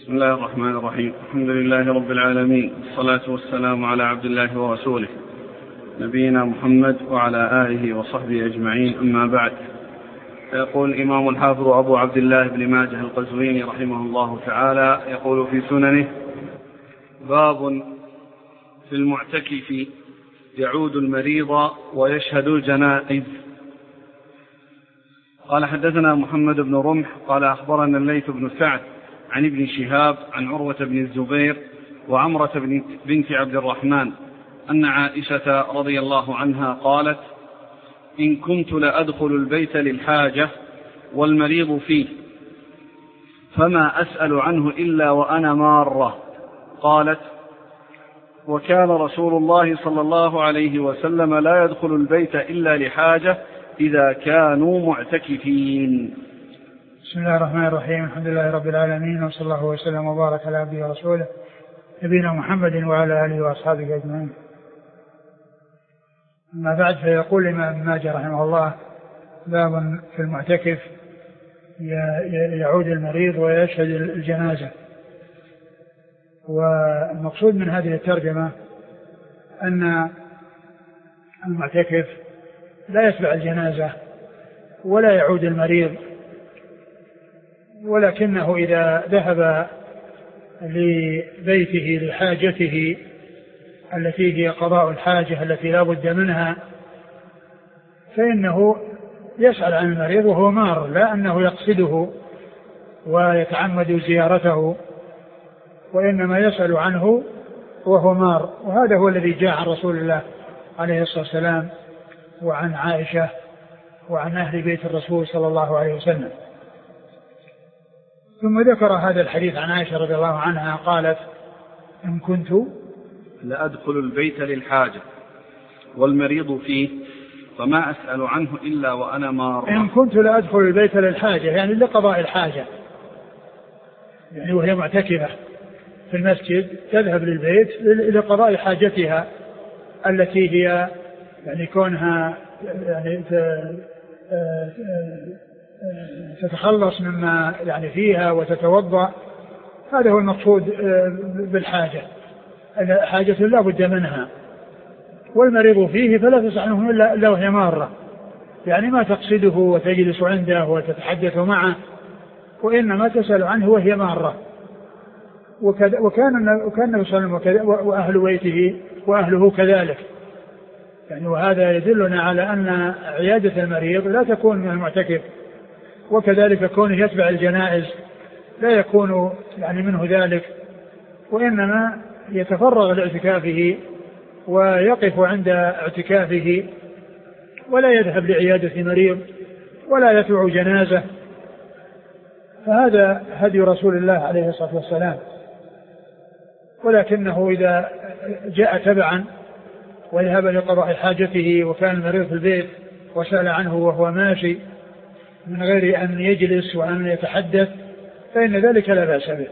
بسم الله الرحمن الرحيم. الحمد لله رب العالمين، والصلاة والسلام على عبد الله ورسوله نبينا محمد وعلى آله وصحبه أجمعين، أما بعد. يقول الإمام الحافظ أبو عبد الله بن ماجه القزويني رحمه الله تعالى، يقول في سننه: باب في المعتكف يعود المريض ويشهد الجنائز. قال: حدثنا محمد بن رمح قال: أخبرنا الليث بن سعد عن ابن شهاب عن عروة بن الزبير وعمرة بنت عبد الرحمن أن عائشة رضي الله عنها قالت: إن كنت لأدخل البيت للحاجة والمريض فيه فما أسأل عنه إلا وأنا مارة. قالت: وكان رسول الله صلى الله عليه وسلم لا يدخل البيت إلا لحاجة إذا كانوا معتكفين. بسم الله الرحمن الرحيم. الحمد لله رب العالمين، وصلى الله وسلم وبارك على عبده ورسوله نبينا محمد وعلى آله وأصحابه أجمعين. أما بعد، فيقول الإمام ابن ماجه رحمه الله: باب في المعتكف يعود المريض ويشهد الجنازة. والمقصود من هذه الترجمة أن المعتكف لا يتبع الجنازة ولا يعود المريض، ولكنه إذا ذهب لبيته لحاجته التي هي قضاء الحاجة التي لا بد منها، فإنه يسأل عن المريض وهو مار، لا أنه يقصده ويتعمد زيارته، وإنما يسأل عنه وهو مار. وهذا هو الذي جاء عن رسول الله عليه الصلاة والسلام وعن عائشة وعن أهل بيت الرسول صلى الله عليه وسلم. ثم ذكر هذا الحديث عن عائشة رضي الله عنها قالت: إن كنت لأدخل البيت للحاجة والمريض فيه فما أسأل عنه إلا وأنا مار. إن كنت لأدخل البيت للحاجة يعني لقضاء الحاجة، يعني وهي معتكفة في المسجد تذهب للبيت لقضاء حاجتها التي هي يعني كونها يعني تتخلص مما يعني فيها وتتوضأ. هذا هو المقصود بالحاجة، حاجة لا بد منها. والمريض فيه فلا تسأل عنه إلا وهي مارة، يعني ما تقصده وتجلس عنده وتتحدث معه، وإنما تسأل عنه وهي مارة. وكان النبي صلى الله عليه وسلم وأهل بيته وأهله كذلك، يعني وهذا يدلنا على أن عيادة المريض لا تكون من المعتكف، وكذلك كونه يتبع الجنائز لا يكون يعني منه ذلك، وإنما يتفرغ لاعتكافه ويقف عند اعتكافه ولا يذهب لعيادة مريض ولا يتبع جنازة. فهذا هدي رسول الله عليه الصلاة والسلام. ولكنه إذا جاء تبعا وذهب لقضاء حاجته وكان المريض في البيت وسأل عنه وهو ماشي من غير أن يجلس وأن يتحدث فإن ذلك لا بأس به.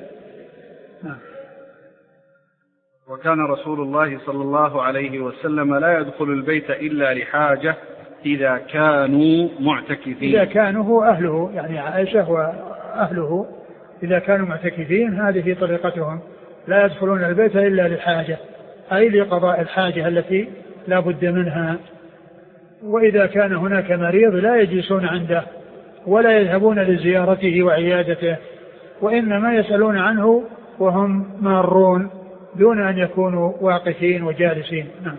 وكان رسول الله صلى الله عليه وسلم لا يدخل البيت إلا لحاجة إذا كانوا معتكفين. إذا كانوا هو أهله، يعني عائشة وأهله إذا كانوا معتكفين هذه طريقتهم، لا يدخلون البيت إلا لحاجة، أي لقضاء الحاجة التي لا بد منها. وإذا كان هناك مريض لا يجلسون عنده ولا يذهبون لزيارته وعيادته، وإنما يسألون عنه وهم مارون دون أن يكونوا واقفين وجالسين. نعم.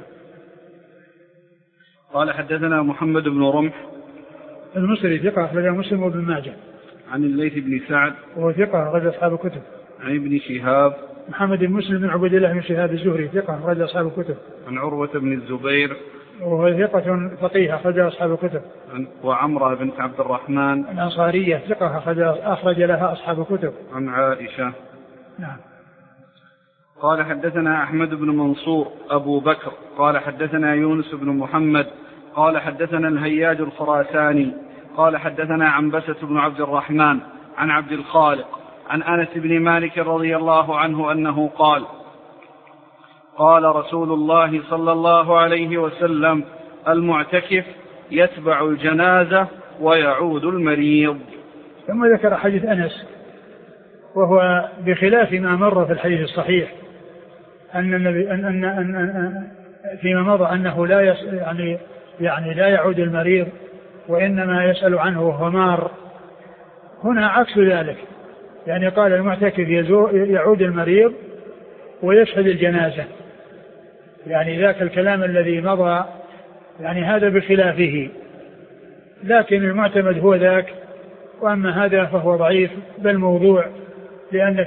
قال: حدثنا محمد بن رمح المصري ثقة أخرجه مسلم وابن ماجه. عن الليث بن سعد وهو ثقة أخرج أصحاب الكتب. عن ابن شهاب محمد بن مسلم بن عبد الله بن شهاب الزهري ثقة أخرج أصحاب الكتب. عن عروة بن الزبير وهو ثقة فقيه أخرج أصحاب الكتب. وعمرة بنت عبد الرحمن الأنصارية ثقة أخرج لها أصحاب الكتب. عن عائشة. نعم. قال: حدثنا أحمد بن منصور أبو بكر قال: حدثنا يونس بن محمد قال: حدثنا الهياج الخراساني قال: حدثنا عنبسة بن عبد الرحمن عن عبد الخالق عن أنس بن مالك رضي الله عنه أنه قال: قال رسول الله صلى الله عليه وسلم: المعتكف يتبع الجنازة ويعود المريض. ثم ذكر حديث أنس وهو بخلاف ما مر في الحديث الصحيح أن النبي أن فيما مضى أنه لا يعني لا يعود المريض وإنما يسأل عنه وهو مار. هنا عكس ذلك، يعني قال المعتكف يعود المريض ويشهد الجنازة، يعني ذاك الكلام الذي مضى يعني هذا بخلافه، لكن المعتمد هو ذاك، وأما هذا فهو ضعيف بل موضوع، لأن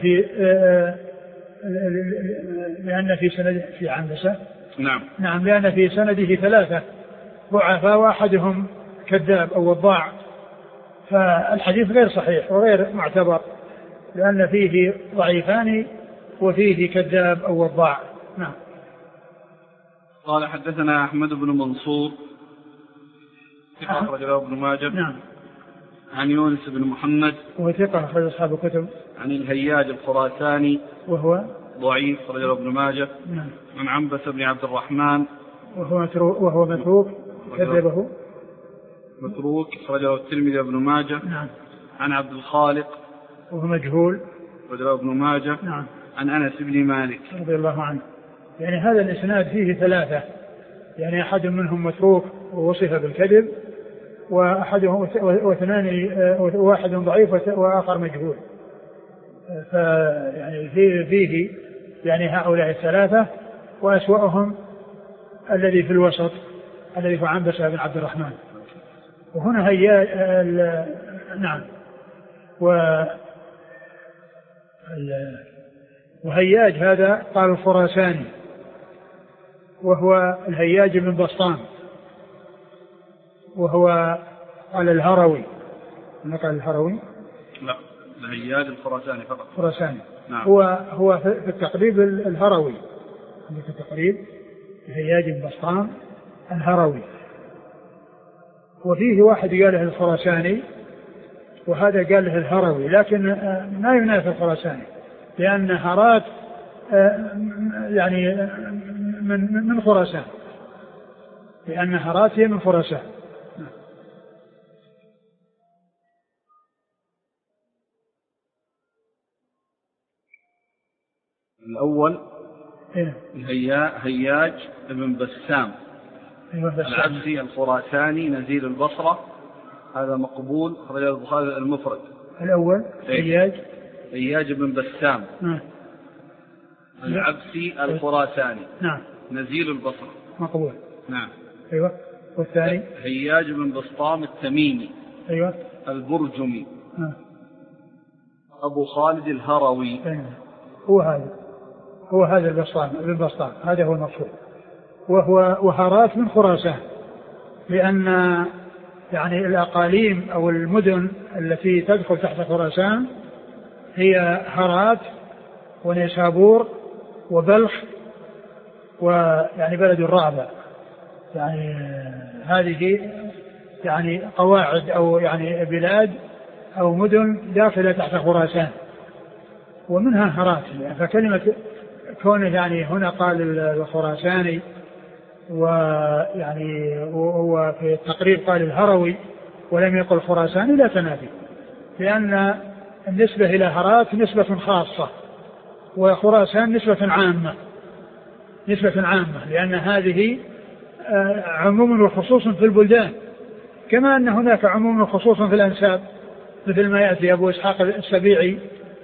في سند في عنبسة نعم لأن في سنده 3 ضعفاء وأحدهم كذاب أو وضاع، فالحديث غير صحيح وغير معتبر لأن فيه ضعيفان وفيه كذاب أو وضاع. نعم. قال حدثنا أحمد بن منصور ثقة أخرجه ابن ماجه. نعم. عن يونس بن محمد وهو ثقة أخرج أصحاب الكتب. عن الهياج الخراساني وهو ضعيف أخرجه ابن ماجه. نعم. عن عنبسة بن عبد الرحمن وهو متروك كذبه متروك أخرجه الترمذي وابن ماجه. نعم. عن عبد الخالق وهو مجهول أخرجه ابن ماجه. نعم. عن أنس بن مالك رضي الله عنه. يعني هذا الإسناد فيه 3، يعني أحد منهم متروك ووصف بالكذب، وأحدهم واحد ضعيف وآخر مجهول، فيعني فيه يعني هؤلاء 3، وأسوأهم الذي في الوسط الذي هو عنبسة بن عبد الرحمن. وهنا نعم وهياج هذا قال الخراساني وهو الهياج بن بسطام، وهو قال الهروي. قال الهروي لا الهياج الخراساني فقط خراساني. نعم. هو في التقريب الهروي، في التقريب الهياج بن بسطام الهروي، وفيه واحد قال له الخراساني وهذا قال له الهروي، لكن ما ينافي الخراساني لأن هرات يعني من خراسان، لأن هرات هي من خراسان. الأول هياج بن بسام العبسي الخراساني نزيل البصرة، هذا مقبول أخرجه البخاري المفرد. الأول هياج بن بسام العبسي الخراساني نعم نزيل البصرة مقبول. نعم. أيوة. والثاني هياج بن بسطام التميمي أيوة البرجمي أبو خالد الهروي. أيوة. هو هذا البسطام هذا هو المقصود، وهرات من خراسان، لأن يعني الأقاليم أو المدن التي تدخل تحت خراسان هي هرات ونيسابور وبلخ ويعني بلد الرعبة، يعني هذه يعني قواعد أو يعني بلاد أو مدن داخلة تحت خراسان ومنها هرات. فكلمة كونه يعني هنا قال الخراساني ويعني هو في التقريب قال الهروي ولم يقل خراساني لا تنافي، لأن النسبة إلى هرات نسبة خاصة وخراسان نسبة عامة، لأن هذه عموم وخصوص في البلدان، كما أن هناك عموم وخصوص في الأنساب، مثل ما يأتي أبو إسحاق السبيعي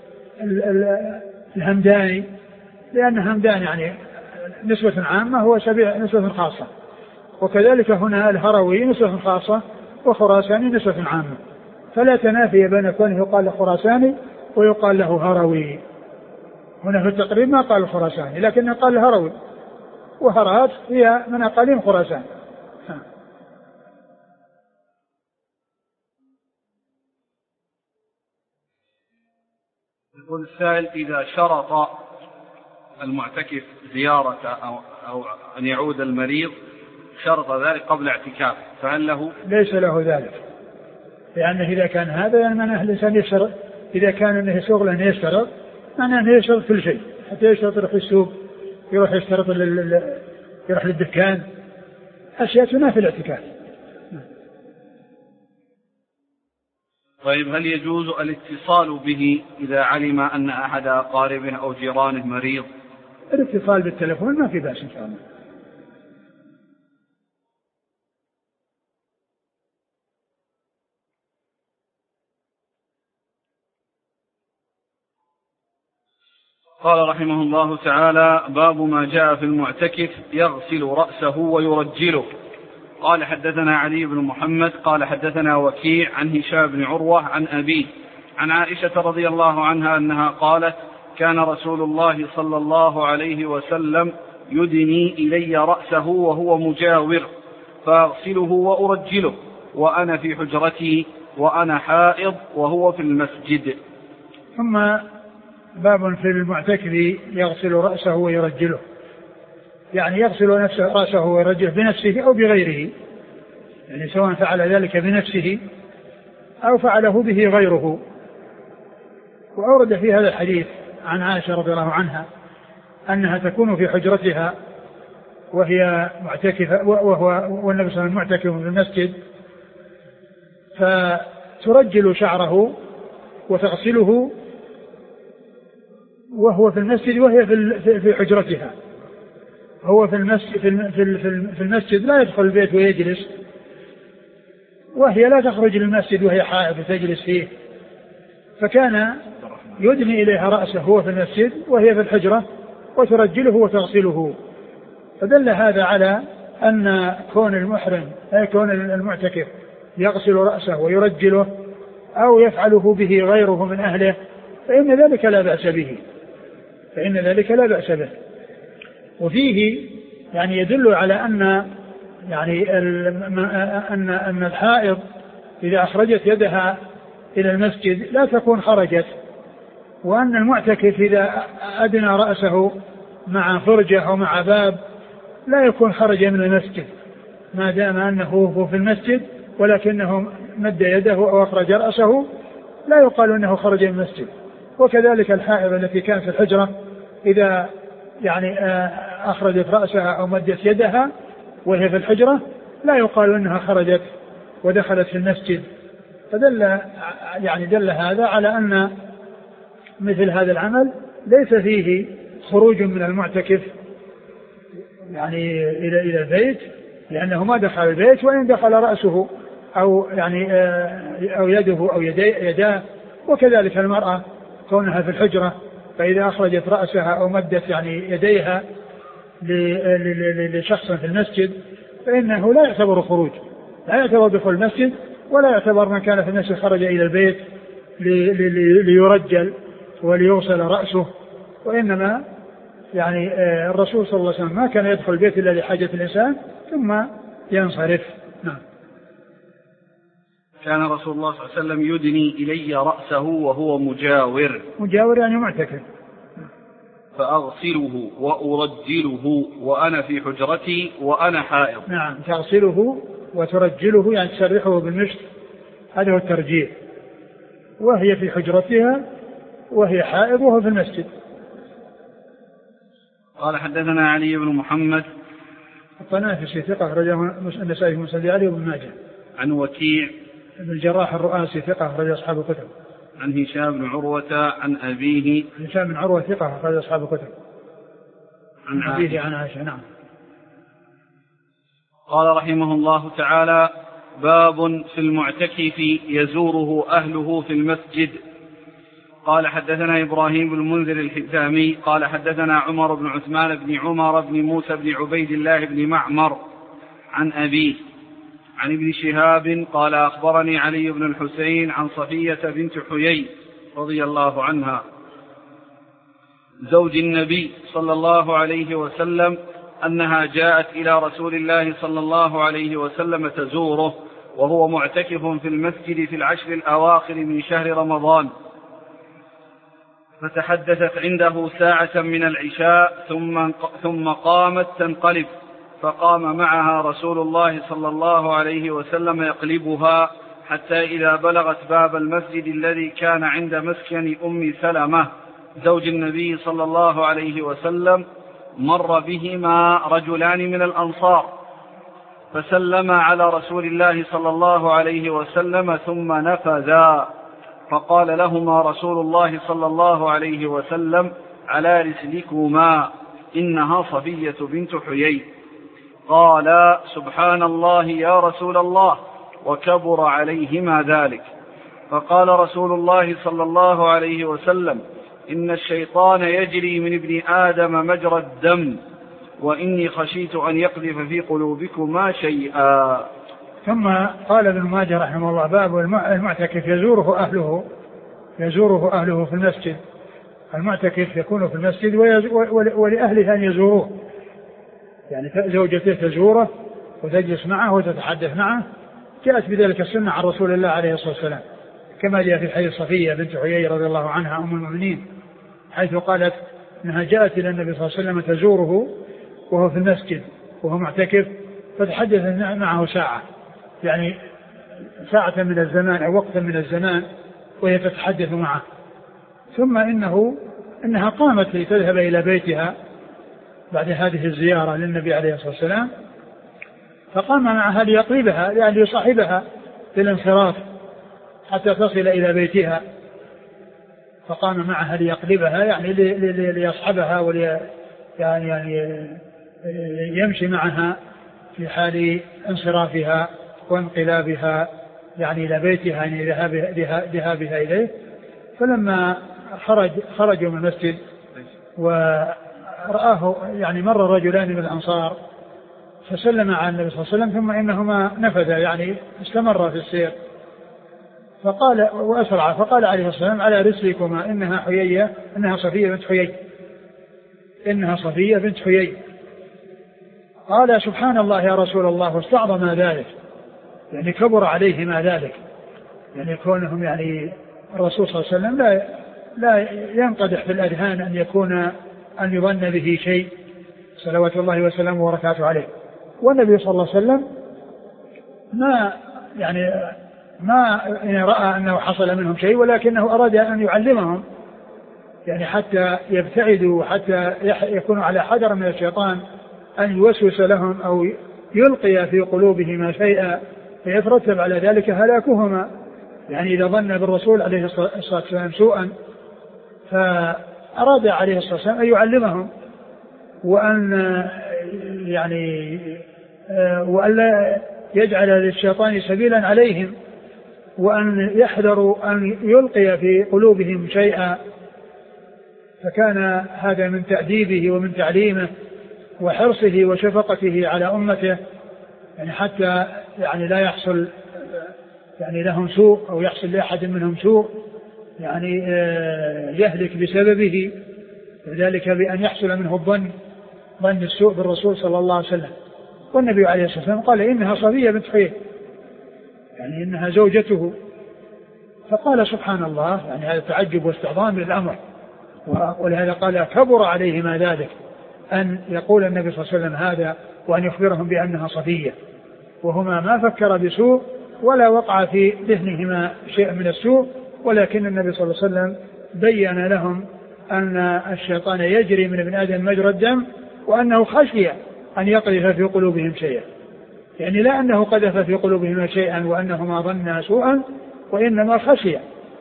الهمداني، لأن همدان يعني نسبة عامة هو سبيع نسبة خاصة، وكذلك هنا الهروي نسبة خاصة وخراساني نسبة عامة، فلا تنافي بين كونه يقال له خراساني ويقال له هروي. هنا في التقريب ما قال الخراساني لكن قال الهروي، وهرات هي من أقاليم خراسان. يقول السائل: إذا شرط المعتكف زيارة أو أن يعود المريض شرط ذلك قبل اعتكافه، فهل له؟ ليس له ذلك، لأنه إذا كان هذا يعني معناه الإنسان يشترط، إذا كان أنه شغله يشترط معناه أنه يشترط كل شيء، حتى يشترط يروح السوق، يروح يشترط يروح للدكان، أشياء تنافي الاعتكاف. طيب هل يجوز الاتصال به إذا علم أن أحد أقاربه أو جيرانه مريض؟ الاتصال بالتلفون ما في بأس إن شاء الله. قال رحمه الله تعالى: باب ما جاء في المعتكف يغسل رأسه ويرجله. قال حدثنا علي بن محمد قال حدثنا وكيع عن هشام بن عروة عن أبيه عن عائشة رضي الله عنها أنها قالت: كان رسول الله صلى الله عليه وسلم يدني إلي رأسه وهو مجاور فأغسله وأرجله وأنا في حجرتي وأنا حائض وهو في المسجد. ثم باب في المعتكف يغسل رأسه ويرجله، يعني يغسل رأسه ويرجله بنفسه أو بغيره، يعني سواء فعل ذلك بنفسه أو فعله به غيره. وأورد في هذا الحديث عن عائشة رضي الله عنها أنها تكون في حجرتها وهي معتكفة والنبي صلى الله عليه وسلم معتكف في المسجد، فترجل شعره وتغسله وهو في المسجد وهي في حجرتها. هو في المسجد لا يدخل البيت ويجلس، وهي لا تخرج للمسجد وهي حائض وتجلس فيه، فكان يدني إليها رأسه هو في المسجد وهي في الحجرة وترجله وتغسله. فدل هذا على أن كون المحرم أي كون المعتكف يغسل رأسه ويرجله أو يفعله به غيره من أهله فإن ذلك لا بأس به. وفيه يعني يدل على أن يعني أن الحائض إذا أخرجت يدها إلى المسجد لا تكون خرجت، وأن المعتكف إذا أدنى رأسه مع فرجة أو مع باب لا يكون خرج من المسجد ما دام أنه هو في المسجد، ولكنه مد يده أو أخرج رأسه لا يقال أنه خرج من المسجد. وكذلك الحائض التي كانت في الحجرة إذا يعني أخرجت رأسها أو مدت يدها وهي في الحجرة لا يقال أنها خرجت ودخلت في المسجد. دل هذا على أن مثل هذا العمل ليس فيه خروج من المعتكف يعني إلى البيت، لأنه ما دخل البيت، وإن دخل رأسه أو يعني أو يده أو يداه. وكذلك المرأة كونها في الحجرة فإذا أخرجت رأسها أو مدت يعني يديها لشخص في المسجد فإنه لا يعتبر خروج، لا يعتبر دخول المسجد، ولا يعتبر من كان في المسجد خرج إلى البيت ليرجل وليوصل رأسه. وإنما يعني الرسول صلى الله عليه وسلم ما كان يدخل البيت إلا لحاجة الإنسان ثم ينصرف. نعم. كان رسول الله صلى الله عليه وسلم يدني إلي رأسه وهو مجاور يعني معتكف، فأغسله وأرجله وأنا في حجرتي وأنا حائض. نعم، تغسله وترجله يعني تسرحه بالمشط، هذا هو الترجيل، وهي في حجرتها وهي حائض وهو في المسجد. قال حدثنا علي بن محمد الطنافسي ثقة أخرجه النسائي في مسند علي وابن ماجه. عن وكيع بن الجراح الرؤاسي ثقة أخرج أصحاب الكتب. عن هشام بن عروة عن أبيه. هشام بن عروة ثقة أخرج أصحاب الكتب. عن أبيه عن عائشة. نعم. قال رحمه الله تعالى: باب في المعتكف يزوره أهله في المسجد. قال حدثنا إبراهيم بن المنذر الحزامي قال حدثنا عمر بن عثمان بن عمر بن موسى بن عبيد الله بن معمر عن أبيه عن ابن شهاب قال أخبرني علي بن الحسين عن صفية بنت حيي رضي الله عنها زوج النبي صلى الله عليه وسلم أنها جاءت إلى رسول الله صلى الله عليه وسلم تزوره وهو معتكف في المسجد في العشر الأواخر من شهر رمضان، فتحدثت عنده ساعة من العشاء ثم قامت تنقلب، فقام معها رسول الله صلى الله عليه وسلم يقلبها حتى إذا بلغت باب المسجد الذي كان عند مسكن أم سلمة زوج النبي صلى الله عليه وسلم مر بهما رجلان من الأنصار فسلم على رسول الله صلى الله عليه وسلم ثم نفذا، فقال لهما رسول الله صلى الله عليه وسلم: على رسلكما، إنها صفية بنت حيي. قال: سبحان الله يا رسول الله، وكبر عليهما ذلك. فقال رسول الله صلى الله عليه وسلم: إن الشيطان يجري من ابن آدم مجرى الدم، وإني خشيت أن يقذف في قلوبكما شيئا. ثم قال ابن ماجه رحمه الله: باب المعتكف يزوره أهله في المسجد. المعتكف يكون في المسجد ولأهله أن يزوروه، يعني زوجته تزوره وتجلس معه وتتحدث معه. جاءت بذلك السنة عن رسول الله عليه الصلاة والسلام، كما جاء في حديث صفية بنت حيي رضي الله عنها أم المؤمنين، حيث قالت أنها جاءت إلى النبي صلى الله عليه وسلم تزوره وهو في المسجد وهو معتكف، فتحدث معه ساعة، يعني ساعة من الزمان أو وقتا من الزمان، وهي تتحدث معه. ثم إنها قامت لتذهب إلى بيتها بعد هذه الزيارة للنبي عليه الصلاة والسلام، فقام معها ليقربها، يعني ليصاحبها للانصراف حتى تصل إلى بيتها. فقام معها ليقربها، يعني ليصحبها يعني يمشي معها في حال انصرافها وانقلابها يعني إلى بيتها، يعني ذهابها إليه. فلما خرجوا من المسجد ورآه، يعني مر رجلان من الأنصار فسلم على النبي صلى الله عليه وسلم، ثم إنهما نفذا، يعني استمر في السير. فقال وأسرع، فقال عليه الصلاة والسلام: على رسلكما، إنها صفية بنت حيي، إنها صفية بنت حيي. قال: سبحان الله يا رسول الله، واستعظم ذلك، يعني كبر عليهما ذلك، يعني كونهم، يعني الرسول صلى الله عليه وسلم لا ينقدح في الأذهان أن يظن به شيء، صلوات الله وسلامه وبركاته عليه. والنبي صلى الله عليه وسلم ما رأى أنه حصل منهم شيء، ولكنه أراد أن يعلمهم، يعني حتى يبتعدوا وحتى يكونوا على حذر من الشيطان أن يوسوس لهم أو يلقي في قلوبهما شيئا فيترتب على ذلك هلاكهما، يعني إذا ظن بالرسول عليه الصلاة والسلام سوءا. فأراد عليه الصلاة والسلام أن يعلمهم، وألا يجعل للشيطان سبيلا عليهم، وأن يحذروا أن يلقي في قلوبهم شيئا. فكان هذا من تأديبه ومن تعليمه وحرصه وشفقته على أمته، يعني حتى يعني لا يحصل يعني لهم سوء أو يحصل لأحد منهم سوء، يعني يهلك بسببه، وذلك بأن يحصل منه ظن السوء بالرسول صلى الله عليه وسلم. والنبي عليه الصلاة والسلام قال: إنها صفية بنت حيي، يعني إنها زوجته. فقال: سبحان الله، يعني هذا تعجب واستعظام للأمر، ولهذا قال: كبر عليهما ذلك، أن يقول النبي صلى الله عليه وسلم هذا وأن يخبرهم بأنها صفية، وهما ما فكر بسوء ولا وقع في ذهنهما شيء من السوء، ولكن النبي صلى الله عليه وسلم بين لهم أن الشيطان يجري من ابن آدم مجرى الدم، وأنه خشي أن يقذف في قلوبهم شيئا، يعني لا أنه قذف في قلوبهم شيئا وأنهما ظنا سوءا، وإنما خشي.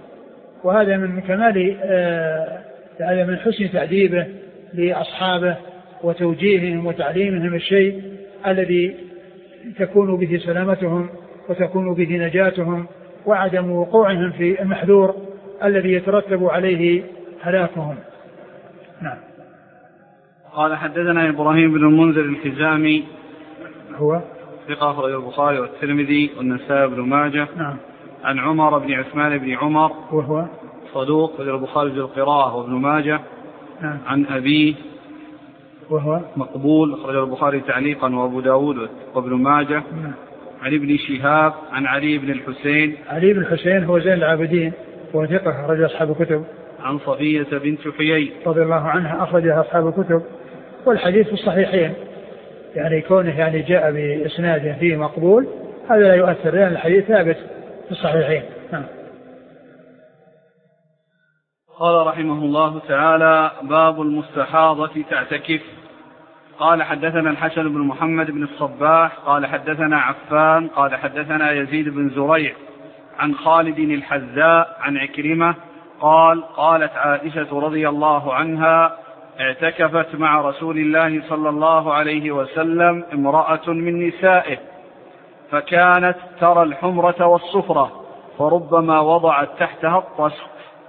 وهذا من كمال هذا من حسن تأديبه لأصحابه وتوجيههم وتعليمهم الشيء الذي تكون به سلامتهم وتكون به نجاتهم وعدم وقوعهم في المحذور الذي يترتب عليه هلاكهم. نعم. قال: حدثنا إبراهيم بن المنذر الحزامي، هو ثقة أخرجه البخاري والترمذي والنسائي بن ماجه. نعم. عن عمر بن عثمان بن عمر، وهو صدوق، أخرجه البخاري بالقراءة وابن ماجه. نعم. عن أبيه، وهو مقبول، أخرجه البخاري تعليقا وأبو داود وابن ماجه. نعم. عن ابن شهاب عن علي بن الحسين، علي بن الحسين هو زين العابدين وثقة، أخرج أصحاب الكتب. عن صفية بنت حيي رضي الله عنها، أخرجها أصحاب الكتب. والحديث في الصحيحين، يعني كونه يعني جاء بإسناد فيه مقبول هذا لا يؤثر، لأن الحديث ثابت في الصحيحين. قال رحمه الله تعالى: باب المستحاضة تعتكف. قال حدثنا الحسن بن محمد بن الصباح قال حدثنا عفان قال حدثنا يزيد بن زريع عن خالد الحذاء عن عكرمة قال قالت عائشة رضي الله عنها اعتكفت مع رسول الله صلى الله عليه وسلم امرأة من نسائه فكانت ترى الحمرة والصفرة فربما وضعت تحتها الطشت.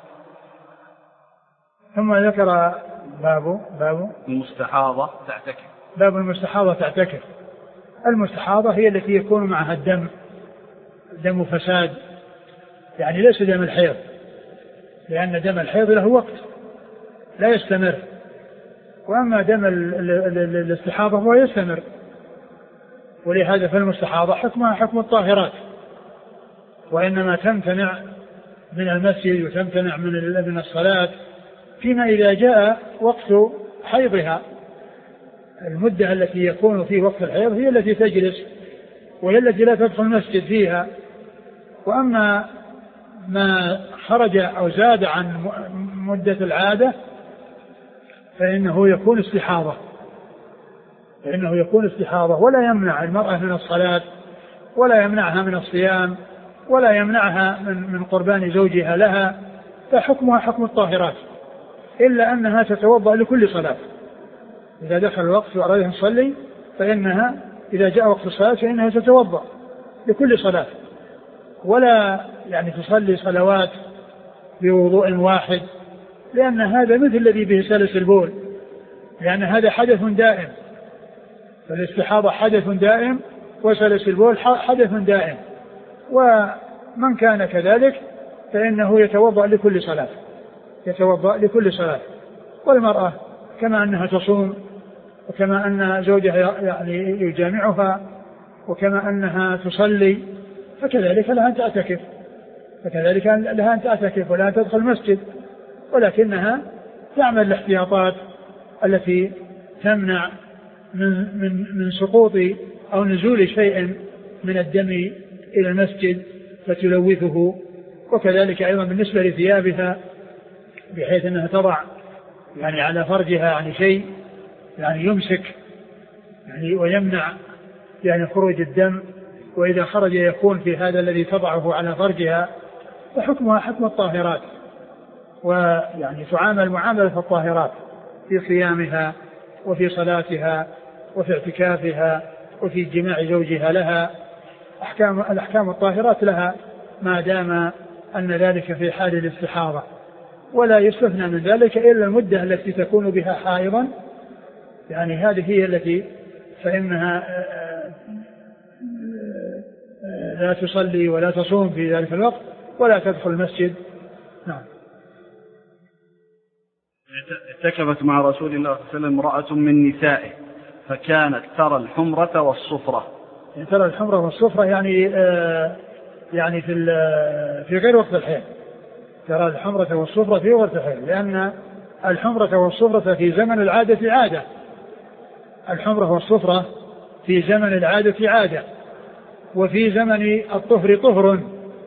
ثم ذكر باب المستحاضة تعتكف. باب المستحاضة تعتكف. المستحاضة هي التي يكون معها الدم دم فساد، يعني ليس دم الحيض، لأن دم الحيض له وقت لا يستمر، وأما دم الاستحاضة هو يستمر، ولهذا فالمستحاضة حكمها حكم الطاهرات، وإنما تمتنع من المسجد وتمتنع من الصلاة فيما إذا جاء وقت حيضها. المدة التي يكون في وقت الحيض هي التي تجلس وهي التي لا تدخل المسجد فيها. وأما ما خرج أو زاد عن مدة العادة فإنه يكون استحاضة، ولا يمنع المرأة من الصلاة ولا يمنعها من الصيام ولا يمنعها من قربان زوجها لها، فحكمها حكم الطاهرات، إلا أنها تتوضأ لكل صلاة. إذا دخل الوقت وأرادها تصلي فإنها إذا جاء وقت الصلاة فإنها تتوضأ لكل صلاة، ولا يعني تصلي صلوات بوضوء واحد، لأن هذا مثل الذي به سلس البول، لأن هذا حدث دائم، فالاستحاضة حدث دائم وسلس البول حدث دائم. ومن كان كذلك فإنه يتوضأ لكل صلاة. والمرأة كما أنها تصوم، وكما أن زوجها يعني يجامعها، وكما أنها تصلي، فكذلك لها أن تعتكف ولا تدخل المسجد، ولكنها تعمل الاحتياطات التي تمنع من سقوط أو نزول شيء من الدم إلى المسجد فتلوثه. وكذلك أيضا بالنسبة لثيابها، بحيث أنها تضع يعني على فرجها يعني شيء يعني يمسك يعني ويمنع يعني خروج الدم، وإذا خرج يكون في هذا الذي تضعه على فرجها، فحكمها حكم الطاهرات، ويعني تعامل معاملة الطاهرات في صيامها وفي صلاتها وفي اعتكافها وفي جماع زوجها لها. الأحكام الطاهرات لها ما دام أن ذلك في حال الاستحاضة، ولا يستثنى من ذلك إلا المدة التي تكون بها حائضا، يعني هذه هي التي فإنها لا تصلي ولا تصوم في ذلك الوقت ولا تدخل المسجد. نعم. اعتكفت مع رسول الله صلى الله عليه وسلم امرأة من نسائه فكانت ترى الحمرة والصفرة. ترى الحمرة والصفرة يعني في غير وقت الحيض، ترى الحمرة والصفرة في وقت الحيض، لأن الحمرة والصفرة في زمن العادة عادة. الحمرة والصفرة في زمن العادة عادة، وفي زمن الطهر طهر.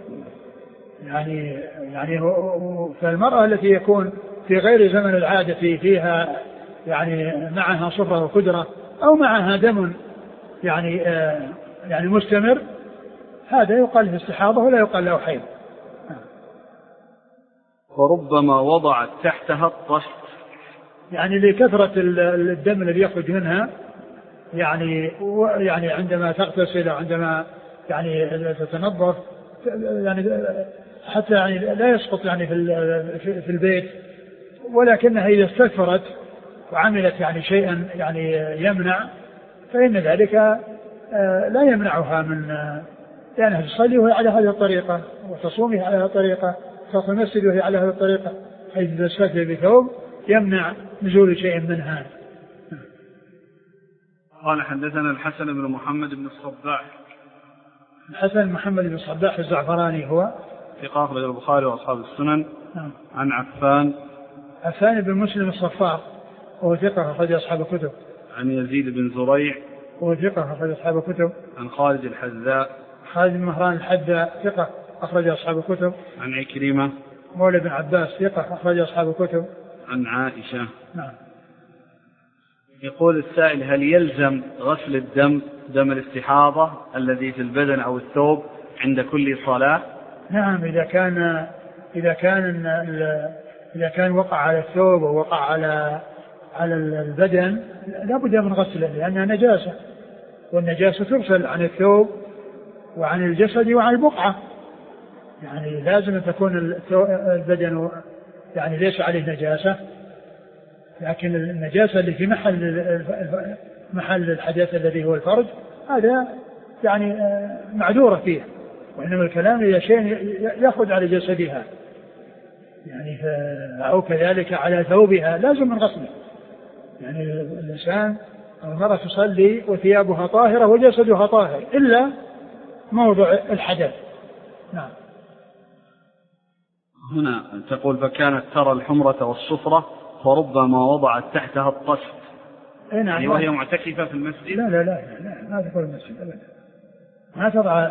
يعني فالمرأة التي يكون في غير زمن العادة فيها يعني معها صفرة وقدرة أو معها دم يعني مستمر، هذا يقال له استحاضة ولا يقال له حيض. وربما وضعت تحتها الطشت، يعني لكثرة الدم الذي يخرج منها، يعني عندما تغتسل وعندما يعني تتنظف، يعني حتى يعني لا يسقط يعني في البيت، ولكنها إذا استكثرت وعملت يعني شيئا يعني يمنع، فإن ذلك لا يمنعها من لأنها تصلي وهي على هذه الطريقة، وتصومها على هذه الطريقة، تدخل المسجد وهي على هذه الطريقة، حيث إذا استكثر بثوب يمنع نزول شيء منها. قال حدثنا الحسن بن محمد بن الصباح. الحسن بن محمد بن الصباح الزعفراني هو ثقة أخرج البخاري وأصحاب السنن. عن عفان بن مسلم الصفار وهو ثقة أخرج أصحاب الكتب. عن يزيد بن زريع وهو ثقة أخرج أصحاب الكتب. عن خالد الحذاء بن مهران الحذاء ثقة أخرج أصحاب الكتب. عن عكرمة مولى بن عباس ثقة أخرج أصحاب الكتب. عن عائشة. نعم. يقول السائل: هل يلزم غسل الدم، دم الاستحاضة الذي في البدن أو الثوب، عند كل صلاة؟ نعم، إذا كان وقع على الثوب ووقع على البدن لا بد من غسله، لأنها نجاسة، والنجاسة تغسل عن الثوب وعن الجسد وعن البقعة. يعني لازم أن تكون البدن يعني ليس عليه نجاسة، لكن النجاسة اللي في محل الحدث الذي هو الفرج هذا يعني معذورة فيه، وإنما الكلام إذا شيء يأخذ على جسدها يعني أو كذلك على ثوبها لازم من غسله. يعني الإنسان أو المرأة تصلي وثيابها طاهرة وجسدها طاهر إلا موضع الحدث. نعم. هنا تقول: فكانت ترى الحمرة والصفرة فربما وضعت تحتها الطشت. نعم. يعني وهي معتكفة في المسجد؟ لا لا لا لا، ما تدخل المسجد أبدا، ما تضع،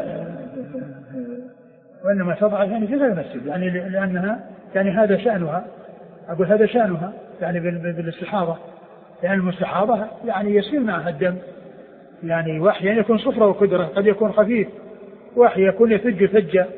وإنما تضع يعني في غير المسجد، يعني لأنها يعني هذا شأنها، أقول هذا شأنها يعني بالاستحاضة، لأن المستحاضة يعني يسير معها الدم، يعني وحي يكون صفرة وكدرة، قد يكون خفيف، وحي يكون يثج ثجة.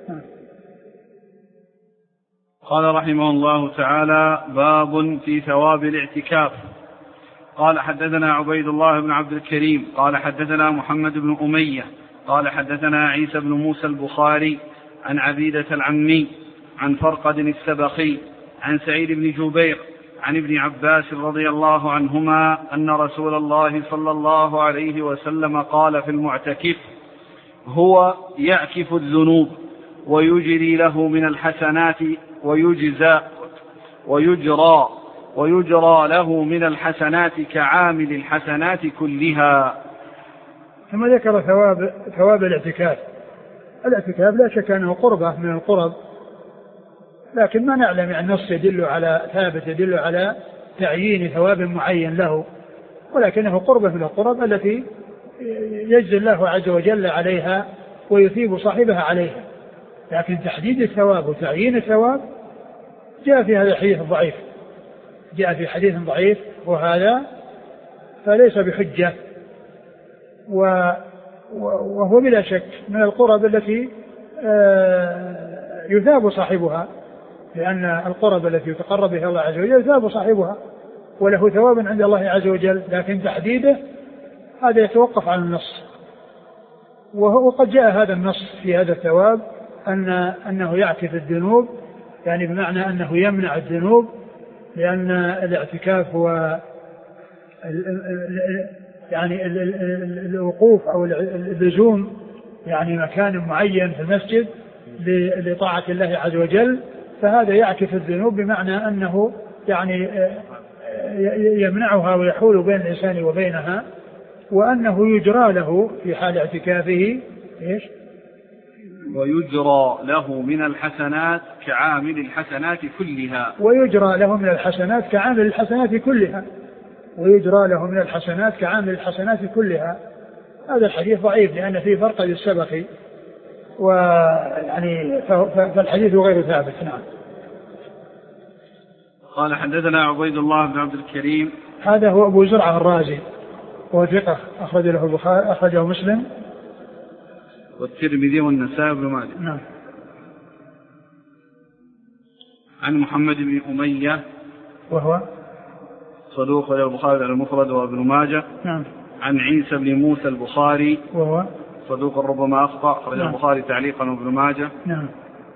قال رحمه الله تعالى: باب في ثواب الاعتكاف. قال: حدثنا عبيد الله بن عبد الكريم قال حدثنا محمد بن أمية قال حدثنا عيسى بن موسى البخاري عن عبيدة العمي عن فرقد السبخي عن سعيد بن جبير عن ابن عباس رضي الله عنهما أن رسول الله صلى الله عليه وسلم قال في المعتكف: هو يعكف الذنوب ويجري له من الحسنات ويجرى له من الحسنات كعامل الحسنات كلها. ثم ذكر ثواب الاعتكاف. الاعتكاف لا شك أنه قربة من القرب، لكن ما نعلم عن نص يدل على ثابت يدل على تعيين ثواب معين له، ولكنه قربة من القرب التي يجزي الله عز وجل عليها ويثيب صاحبها عليها. لكن تحديد الثواب وتعيين الثواب جاء في هذا الحديث الضعيف، جاء في حديث ضعيف، وهذا فليس بحجة، وهو بلا شك من القرب التي يثاب صاحبها، لأن القرب التي يتقرب بها الله عز وجل يثاب صاحبها وله ثواب عند الله عز وجل، لكن تحديده هذا يتوقف عن النص. وقد جاء هذا النص في هذا الثواب أنه يعكف الذنوب، يعني بمعنى أنه يمنع الذنوب، لأن الاعتكاف هو يعني الوقوف أو اللزوم يعني مكان معين في المسجد لطاعة الله عز وجل، فهذا يعكف الذنوب بمعنى أنه يعني يمنعها ويحول بين الإنسان وبينها، وأنه يجرى له في حال اعتكافه إيش؟ ويجرى له من الحسنات كعامل الحسنات كلها. ويجرى له من الحسنات كعامل الحسنات كلها. ويجرى له من الحسنات كعامل الحسنات كلها. هذا الحديث ضعيف لأن فيه فرقد السبخي، ويعني فالحديث غير ثابت. نعم. قال: حدثنا عبيد الله بن عبد الكريم. هذا هو أبو زرعة الرازي، وهو ثقة، أخرج له البخاري، أخرجه مسلم والترمذي والنسائي بن ماجه. نعم. عن محمد بن أمية وهو صدوق له البخاري المفرد وابن ماجه. نعم. عن عيسى بن موسى البخاري وهو صدوق ربما أخطأ، أخرج نعم. البخاري تعليقا وابن ماجه. نعم.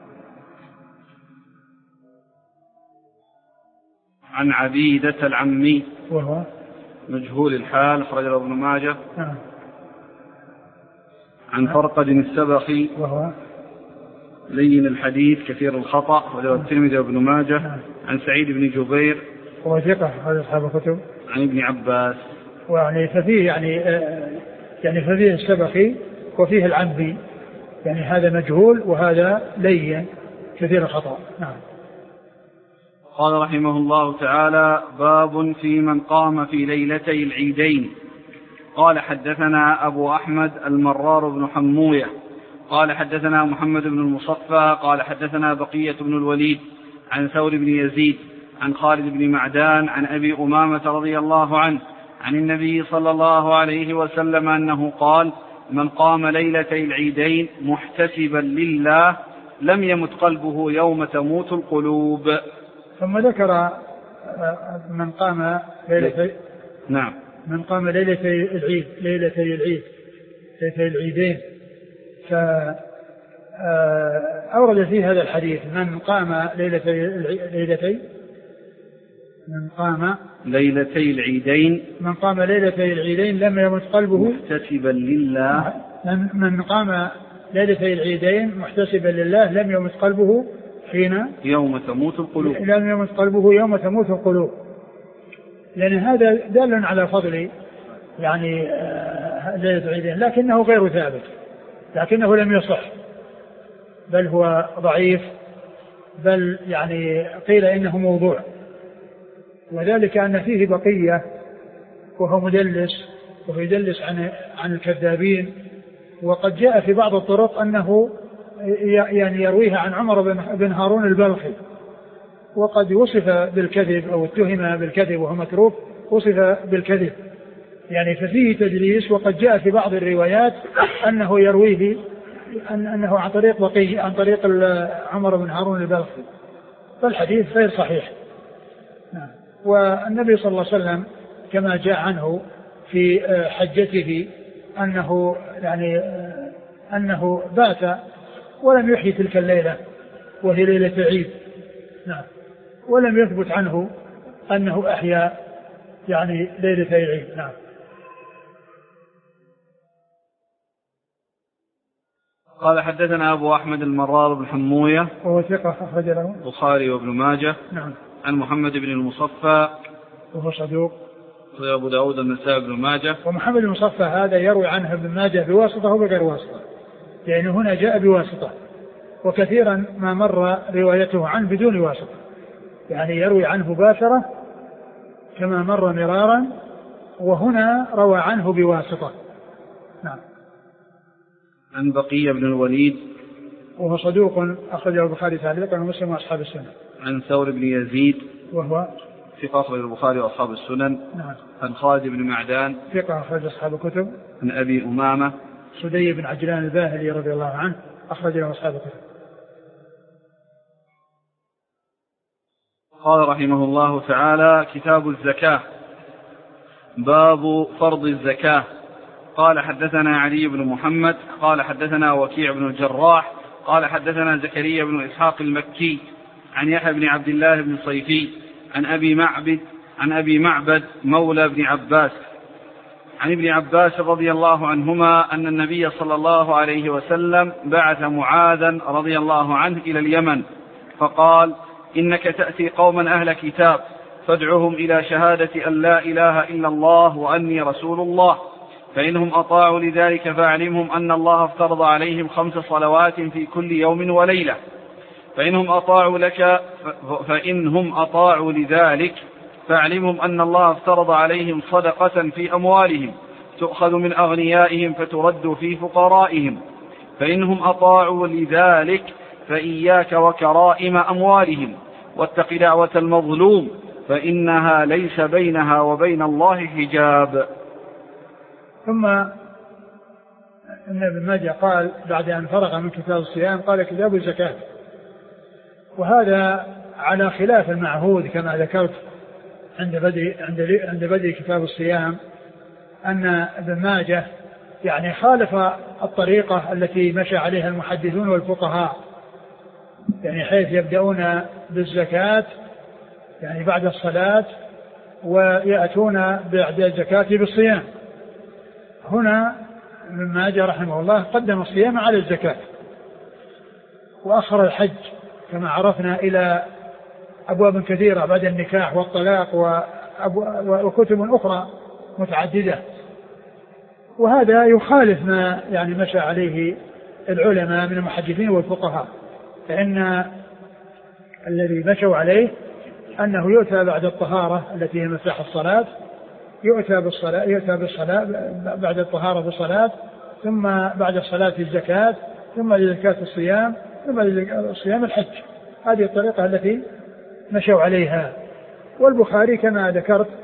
عن عبيدة العمي وهو مجهول الحال، أخرج له ابن ماجه. نعم. عن فرقد السبخي وهو لين الحديث كثير الخطأ، أخرج له الترمذي وابن ماجه. نعم. عن سعيد بن جبير وهو ثقة، هذا أصحاب الكتب. عن ابن عباس. ويعني ففيه يعني ففيه السبخي وفيه العمي، يعني هذا مجهول وهذا لين كثير الخطأ. نعم. قال رحمه الله تعالى: باب في من قام في ليلتي العيدين. قال: حدثنا أبو أحمد المرار بن حموية قال حدثنا محمد بن المصفى قال حدثنا بقية بن الوليد عن ثور بن يزيد عن خالد بن معدان عن أبي أمامة رضي الله عنه عن النبي صلى الله عليه وسلم أنه قال: من قام ليلتي العيدين محتسبا لله لم يمت قلبه يوم تموت القلوب. ثم ذكر من قام ليلتي نعم من قام ليلتي العيدين فأورد فيه هذا الحديث: من قام ليلتي العيدين لم يمت قلبه محتسبا لله. من قام ليلتي العيدين محتسبا لله لم يمت قلبه حين يوم تموت القلوب. لم يمت قلبه يوم تموت القلوب، لأن هذا دال على فضل يعني ليلة العيدين، لكنه غير ثابت، لكنه لم يصح، بل هو ضعيف، بل يعني قيل إنه موضوع، وذلك أن فيه بقية وهو مدلس، وهو يدلس عن الكذابين. وقد جاء في بعض الطرق أنه يعني يرويها عن عمر بن هارون البلخي، وقد وصف بالكذب أو اتهم بالكذب وهو متروك، وصف بالكذب يعني، ففيه تدليس. وقد جاء في بعض الروايات أنه يرويه أنه عن طريق بقية، عن طريق عمر بن هارون البلخي، فالحديث غير صحيح. والنبي صلى الله عليه وسلم كما جاء عنه في حجته أنه بات ولم يحيي تلك الليلة وهي ليلة عيد. نعم. ولم يثبت عنه أنه أحيا يعني ليلة عيد. نعم. قال: حدثنا أبو أحمد المرار بن حموية وهو ثقة أخرج له البخاري وابن ماجه. نعم. عن محمد بن المصفى وهو صدوق، وأبو داود النسائي بن ماجه. ومحمد المصفى هذا يروي عنه ابن ماجه بواسطة وبغير واسطة، يعني هنا جاء بواسطة، وكثيرا ما مر روايته عنه بدون واسطة، يعني يروي عنه مباشرة كما مر مرارا، وهنا روى عنه بواسطة. نعم. عن بقية بن الوليد وهو صدوق أخرجه البخاري تعليقا ومسلم وأصحاب السنن. عن ثور بن يزيد وهو ثقة أخرج البخاري وأصحاب السنن. نعم. عن خالد بن معدان ثقة أخرج أصحاب الكتب. عن أبي أمامة سدي بن عجلان الباهلي رضي الله عنه أخرج له أصحاب الكتب. قال رحمه الله تعالى: كتاب الزكاة، باب فرض الزكاة. قال: حدثنا علي بن محمد قال: حدثنا وكيع بن الجراح قال: حدثنا زكريا بن إسحاق المكي عن يحيى بن عبد الله بن صيفي عن أبي معبد مولى بن عباس عن ابن عباس رضي الله عنهما أن النبي صلى الله عليه وسلم بعث معاذا رضي الله عنه إلى اليمن فقال: إنك تأتي قوما أهل كتاب فادعهم إلى شهادة أن لا إله إلا الله وأني رسول الله، فإنهم أطاعوا لذلك فاعلمهم أن الله افترض عليهم 5 صلوات في كل يوم وليلة، فإنهم أطاعوا لذلك فاعلمهم أن الله افترض عليهم صدقة في أموالهم تؤخذ من أغنيائهم فترد في فقرائهم، فإنهم أطاعوا لذلك فإياك وكرائم أموالهم واتق دعوة المظلوم فإنها ليس بينها وبين الله حجاب. ثم إن ابن ماجه قال بعد أن فرغ من كتاب الصيام قال: كتاب الزكاة. وهذا على خلاف المعهود كما ذكرت عند بدء كتاب الصيام، أن ابن ماجه يعني خالف الطريقة التي مشى عليها المحدثون والفقهاء، يعني حيث يبدأون بالزكاة يعني بعد الصلاة ويأتون بعد الزكاة بالصيام. هنا ابن ماجه رحمه الله قدم الصيام على الزكاة، وأخر الحج كما عرفنا إلى أبواب كثيرة بعد النكاح والطلاق وكتب أخرى متعددة، وهذا يخالف ما يعني مشى عليه العلماء من المحدثين والفقهاء، فإن الذي مشوا عليه أنه يؤتى بعد الطهارة التي هي مفتاح الصلاة، يؤتى بالصلاة بعد الطهارة بالصلاة، ثم بعد الصلاة الزكاة، ثم لزكاة الصيام، ثم للصيام الحج. هذه الطريقة التي مشوا عليها. والبخاري كما ذكرت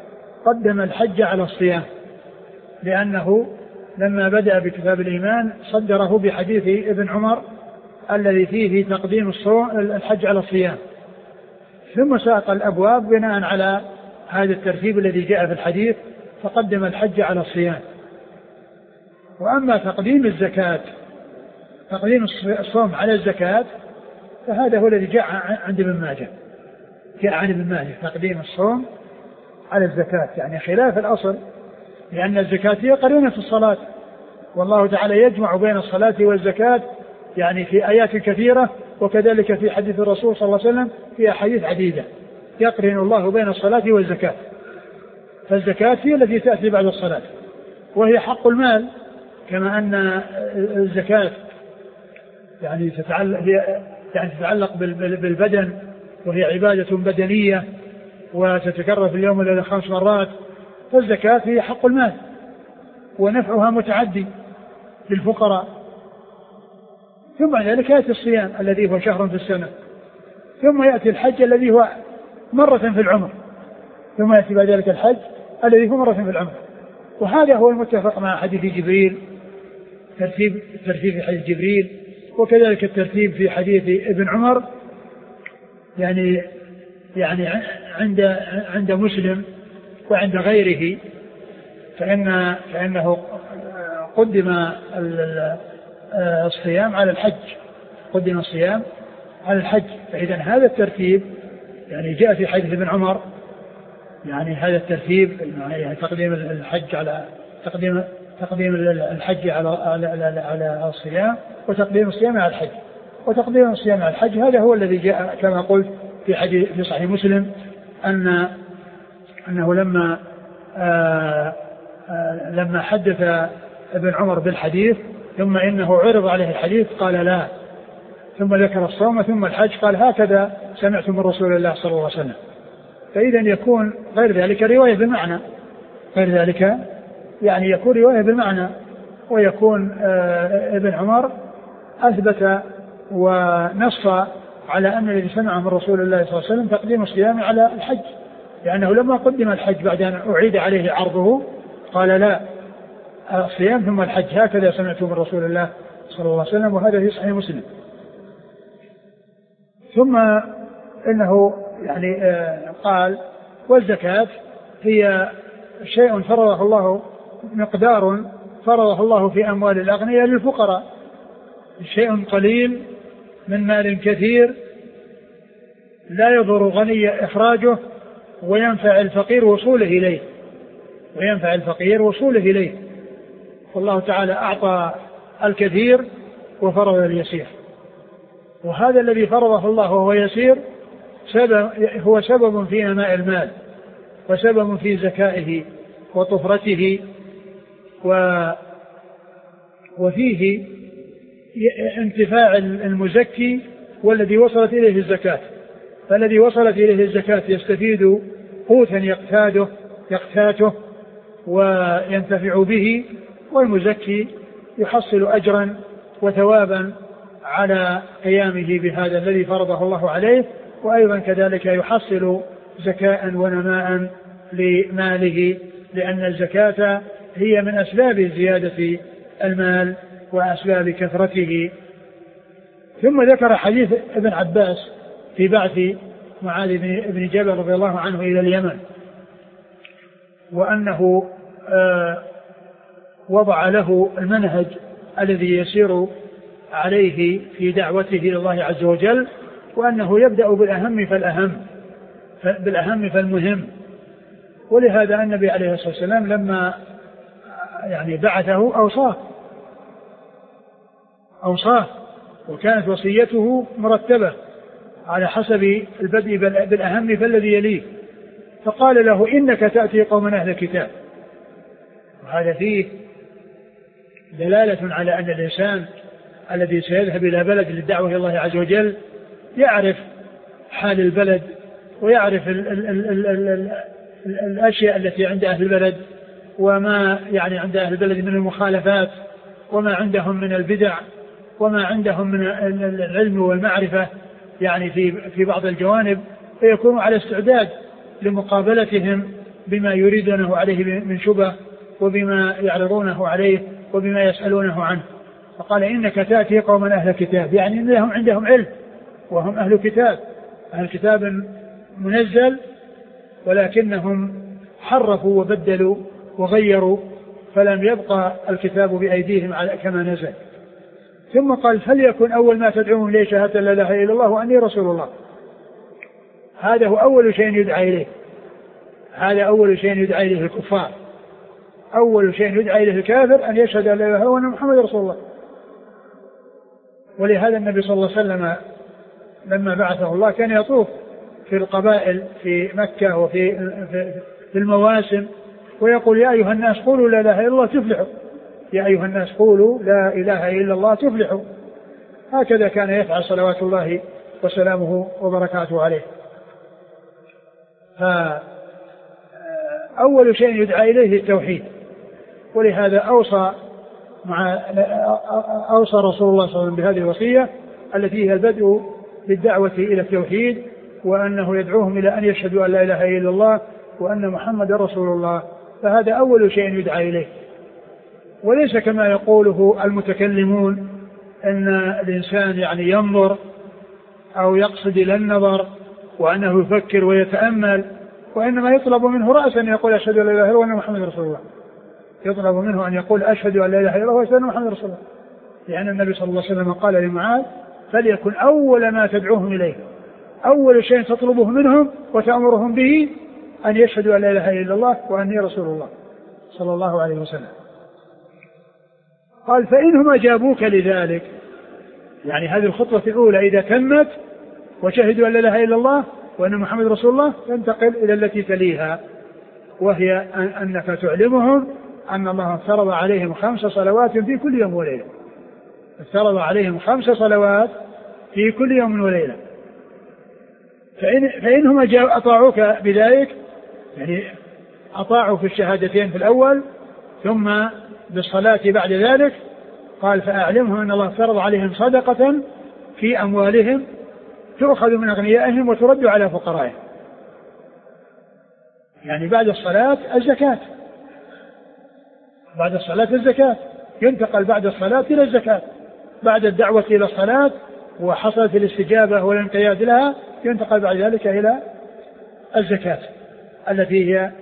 قدم الحج على الصيام، لأنه لما بدأ بكتاب الإيمان صدره بحديث ابن عمر الذي فيه تقديم الحج على الصيام، ثم ساق الأبواب بناء على هذا الترتيب الذي جاء في الحديث، فقدم الحج على الصيام. وأما تقديم الزكاة، تقديم الصوم على الزكاة، فهذا هو الذي جاء عند ابن ماجه، جاء عن ابن ماجه تقديم الصوم على الزكاة، يعني خلاف الأصل، لأن الزكاة هي قرينة الصلاة، والله تعالى يجمع بين الصلاة والزكاة يعني في آيات كثيرة، وكذلك في حديث الرسول صلى الله عليه وسلم في أحاديث عديدة يقرن الله بين الصلاة والزكاة. فالزكاة هي التي تأتي بعد الصلاة، وهي حق المال، كما أن الزكاة يعني تتعلق بالبدن، وهي عبادة بدنية وتتكرر في اليوم الذي 5 مرات، فالزكاة هي حق المال ونفعها متعدي للفقراء. ثم ذلك يأتي الصيام الذي هو شهر في السنة، ثم يأتي الحج الذي هو مرة في العمر، ثم يأتي بعد ذلك الحج الذي هو مرة في العمر. وهذا هو المتفق مع حديث جبريل، ترتيب في حديث جبريل، وكذلك الترتيب في حديث ابن عمر، يعني عند مسلم وعند غيره، فإنه قدم الصيام على الحج، قدم الصيام على الحج. فإذا هذا الترتيب يعني جاء في حديث ابن عمر، يعني هذا الترتيب يعني تقديم الحج على تقديم الحج على الصيام، وتقديم الصيام على الحج، وتقديم الصيام على الحج هذا هو الذي جاء كما قلت في صحيح مسلم أنه لما حدث ابن عمر بالحديث ثم إنه عرض عليه الحديث قال لا، ثم ذكر الصوم ثم الحج قال هكذا سمعت من رسول الله صلى الله عليه وسلم. فإذا يكون غير ذلك رواية بالمعنى، غير ذلك يعني يكون رواية بالمعنى، ويكون ابن عمر أثبت ونص على أن الذي سمع من رسول الله صلى الله عليه وسلم تقديم الصيام على الحج، لأنه لما قدم الحج بعد أن أعيد عليه عرضه قال لا، الصيام ثم الحج، هكذا سمعت من رسول الله صلى الله عليه وسلم، وهذا في صحيح مسلم. ثم إنه يعني قال والزكاة هي شيء فرضه الله، مقدار فرضه الله في أموال الأغنياء للفقراء، شيء قليل من مال كثير لا يضر غني إخراجه، وينفع الفقير وصوله إليه، وينفع الفقير وصوله إليه. والله تعالى أعطى الكثير وفرض اليسير، وهذا الذي فرضه الله وهو يسير هو سبب في نماء المال، وسبب في زكائه وطفرته، وفيه انتفاع المزكي والذي وصلت إليه الزكاة. فالذي وصلت إليه الزكاة يستفيد قوتا يقتاته وينتفع به، والمزكي يحصل أجرا وثوابا على قيامه بهذا الذي فرضه الله عليه، وأيضا كذلك يحصل زكاء ونماء لماله، لأن الزكاة هي من أسباب زيادة المال وأسباب كثرته. ثم ذكر حديث ابن عباس في بعث معاذ بن جبل رضي الله عنه إلى اليمن، وأنه وضع له المنهج الذي يسير عليه في دعوته إلى الله عز وجل، وأنه يبدأ بالأهم فالمهم. ولهذا النبي عليه الصلاة والسلام لما يعني بعثه أوصاه، وكانت وصيته مرتبة على حسب البدء بالأهم فالذي يليه، فقال له إنك تأتي قوما أهل الكتاب. وهذا فيه دلالة على أن الإنسان الذي سيذهب إلى بلد للدعوة إلى الله عز وجل يعرف حال البلد، ويعرف الأشياء التي عند أهل البلد، وما يعني عند أهل البلد من المخالفات، وما عندهم من البدع، وما عندهم من العلم والمعرفة يعني في بعض الجوانب، فيكون على استعداد لمقابلتهم بما يريدونه عليه من شبه وبما يعرضونه عليه وبما يسألونه عنه. فقال إنك تأتي قوما أهل كتاب، يعني إنهم عندهم علم وهم أهل كتاب، أهل كتاب منزل، ولكنهم حرفوا وبدلوا وغيروا، فلم يبقى الكتاب بأيديهم كما نزل. ثم قال فليكن أول ما تدعوهم إليه شهادة لا إله إلا الله وأني رسول الله. هذا هو أول شيء يدعى إليه، هذا أول شيء يدعى إليه الكفار. أول شيء يدعى إليه الكافر أن يشهد أن لا إله إلا الله وأن محمد رسول الله. ولهذا النبي صلى الله عليه وسلم لما بعثه الله كان يطوف في القبائل في مكة وفي المواسم ويقول يا أيها الناس قولوا لا إله إلا الله تفلحوا، يا أيها الناس قولوا لا إله إلا الله تفلحوا. هكذا كان يفعل صلوات الله وسلامه وبركاته عليه. فأول شيء يدعى إليه التوحيد، ولهذا أوصى رسول الله صلى الله عليه وسلم بهذه الوصية التي هي البدء بالدعوة إلى التوحيد، وأنه يدعوهم إلى أن يشهدوا أن لا إله إلا الله وأن محمد رسول الله. فهذا أول شيء يدعى إليه، وليس كما يقوله المتكلمون أن الإنسان يعني ينظر أو يقصد إلى النظر وأنه يفكر ويتأمل، وإنما يطلب منه رأسا أن يقول أشهد أن لا إله إلا الله وأن محمد رسول الله. يطلب منه أن يقول أشهد أن لا إله إلا الله وأشهد أن محمد رسول الله، لأن النبي صلى الله عليه وسلم قال لمعاذ فليكن أول ما تدعوهم إليه، أول شيء تطلبه منهم وتأمرهم به أن يشهدوا أن لا إله إلا الله وأني رسول الله صلى الله عليه وسلم. قال فإنهم أجابوك لذلك، يعني هذه الخطوة الأولى إذا تمت وشهدوا أن لا إله إلا الله وأن محمد رسول الله تنتقل إلى التي تليها، وهي أنك تعلمهم أن الله افترض عليهم 5 صلوات في كل يوم وليلة، افترض عليهم 5 صلوات في كل يوم وليلة. فإنهم أطاعوك بذلك، يعني أطاعوا في الشهادتين في الأول ثم بالصلاة بعد ذلك، قال فأعلمهم أن الله افترض عليهم صدقة في أموالهم تؤخذ من أغنيائهم وترد على فقرائهم. يعني بعد الصلاة الزكاة، بعد الصلاة الزكاة، ينتقل بعد الصلاة إلى الزكاة، بعد الدعوة إلى الصلاة وحصلت الاستجابة والانقياد لها ينتقل بعد ذلك إلى الزكاة التي هي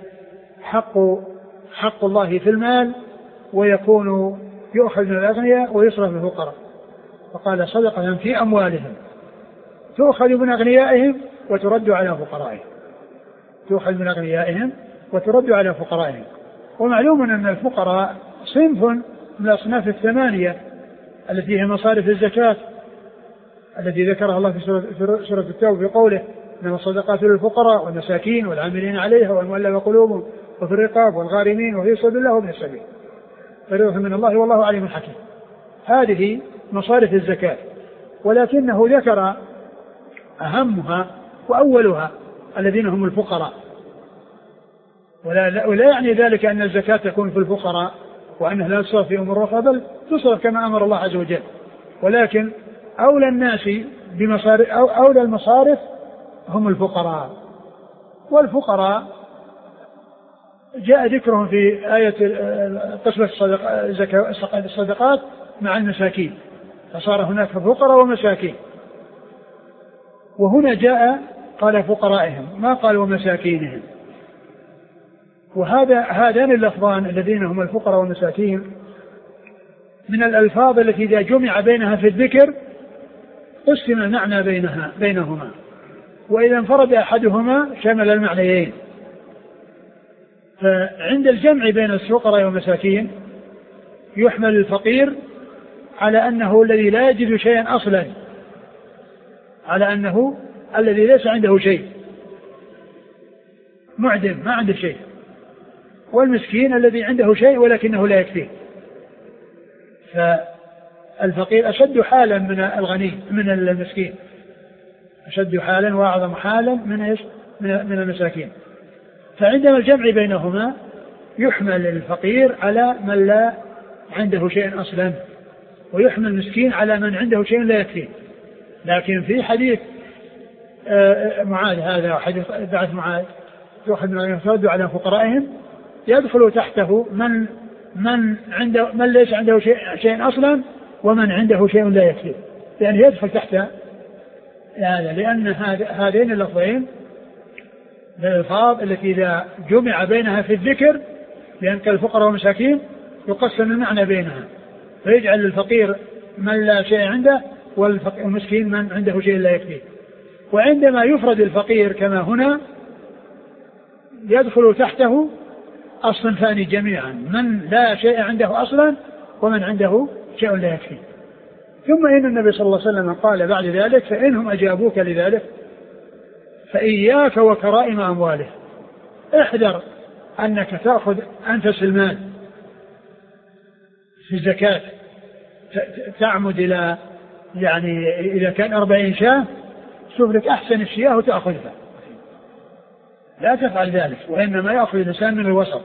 حق الله في المال، ويكون يؤخذ من الأغنياء ويصرف من الفقراء. فقال صدقة في أموالهم تؤخذ من أغنيائهم وترد على فقرائهم، تؤخذ من أغنيائهم وترد على فقرائهم. ومعلوم أن الفقراء صنف من الأصناف 8 التي هي مصارف الزكاة التي ذكرها الله في سورة التوبة بقوله إنما الصدقات للفقراء والمساكين والعاملين عليها والمؤلفة قلوبهم وفي الرقاب والغارمين وفي سبيل الله وابن السبيل فريضة من الله والله عليم حكيم. هذه مصارف الزكاة، ولكنه ذكر أهمها وأولها الذين هم الفقراء، ولا يعني ذلك أن الزكاة تكون في الفقراء وأنها لا تصرف في أمور أخرى، بل تصرف كما أمر الله عز وجل، ولكن أولى الناس بمصارف أولى المصارف هم الفقراء. والفقراء جاء ذكرهم في آية قسمة الصدقات مع المساكين، فصار هناك فقراء ومساكين، وهنا جاء قال فقرائهم ما قال ومساكينهم. هذان اللفظان الذين هم الفقراء والمساكين من الألفاظ التي إذا جمع بينها في الذكر قسم المعنى بينهما، وإذا انفرد أحدهما شمل المعنيين. فعند الجمع بين الفقراء والمساكين يحمل الفقير على أنه الذي لا يجد شيئا أصلا، على أنه الذي ليس عنده شيء، معدم ما عنده شيء، والمسكين الذي عنده شيء ولكنه لا يكفيه. فالفقير أشد حالا من الغني من المسكين، أشد حالا وأعظم حالا من المساكين. فعندما الجمع بينهما يحمل الفقير على من لا عنده شيء أصلا، ويحمل المسكين على من عنده شيء لا يكفيه. لكن في حديث معاذ هذا وحديث بعث معاذ تؤخذ من أغنيائهم ترد على فقرائهم، يدخل تحته من ليس عنده شيء أصلا ومن عنده شيء لا يكفي، يعني يدخل تحت هذا، لأن هذين اللفظين الألفاظ التي إذا جمع بينها في الذكر، لأن الفقراء والمساكين يقسم المعنى بينها، فيجعل الفقير من لا شيء عنده والمسكين من عنده شيء لا يكفيه. وعندما يفرد الفقير كما هنا يدخل تحته الصنفان جميعا، من لا شيء عنده أصلا ومن عنده شيء لا يكفيه. ثم إن النبي صلى الله عليه وسلم قال بعد ذلك: فإنهم أجابوك لذلك فإياك وكرائم أمواله، احذر أنك تأخذ أنفس المال في الزكاة، تعمد إلى يعني إذا كان 40 شاة شوف لك أحسن الشياه وتأخذها، لا تفعل ذلك، وإنما يأخذ الإنسان من الوسط.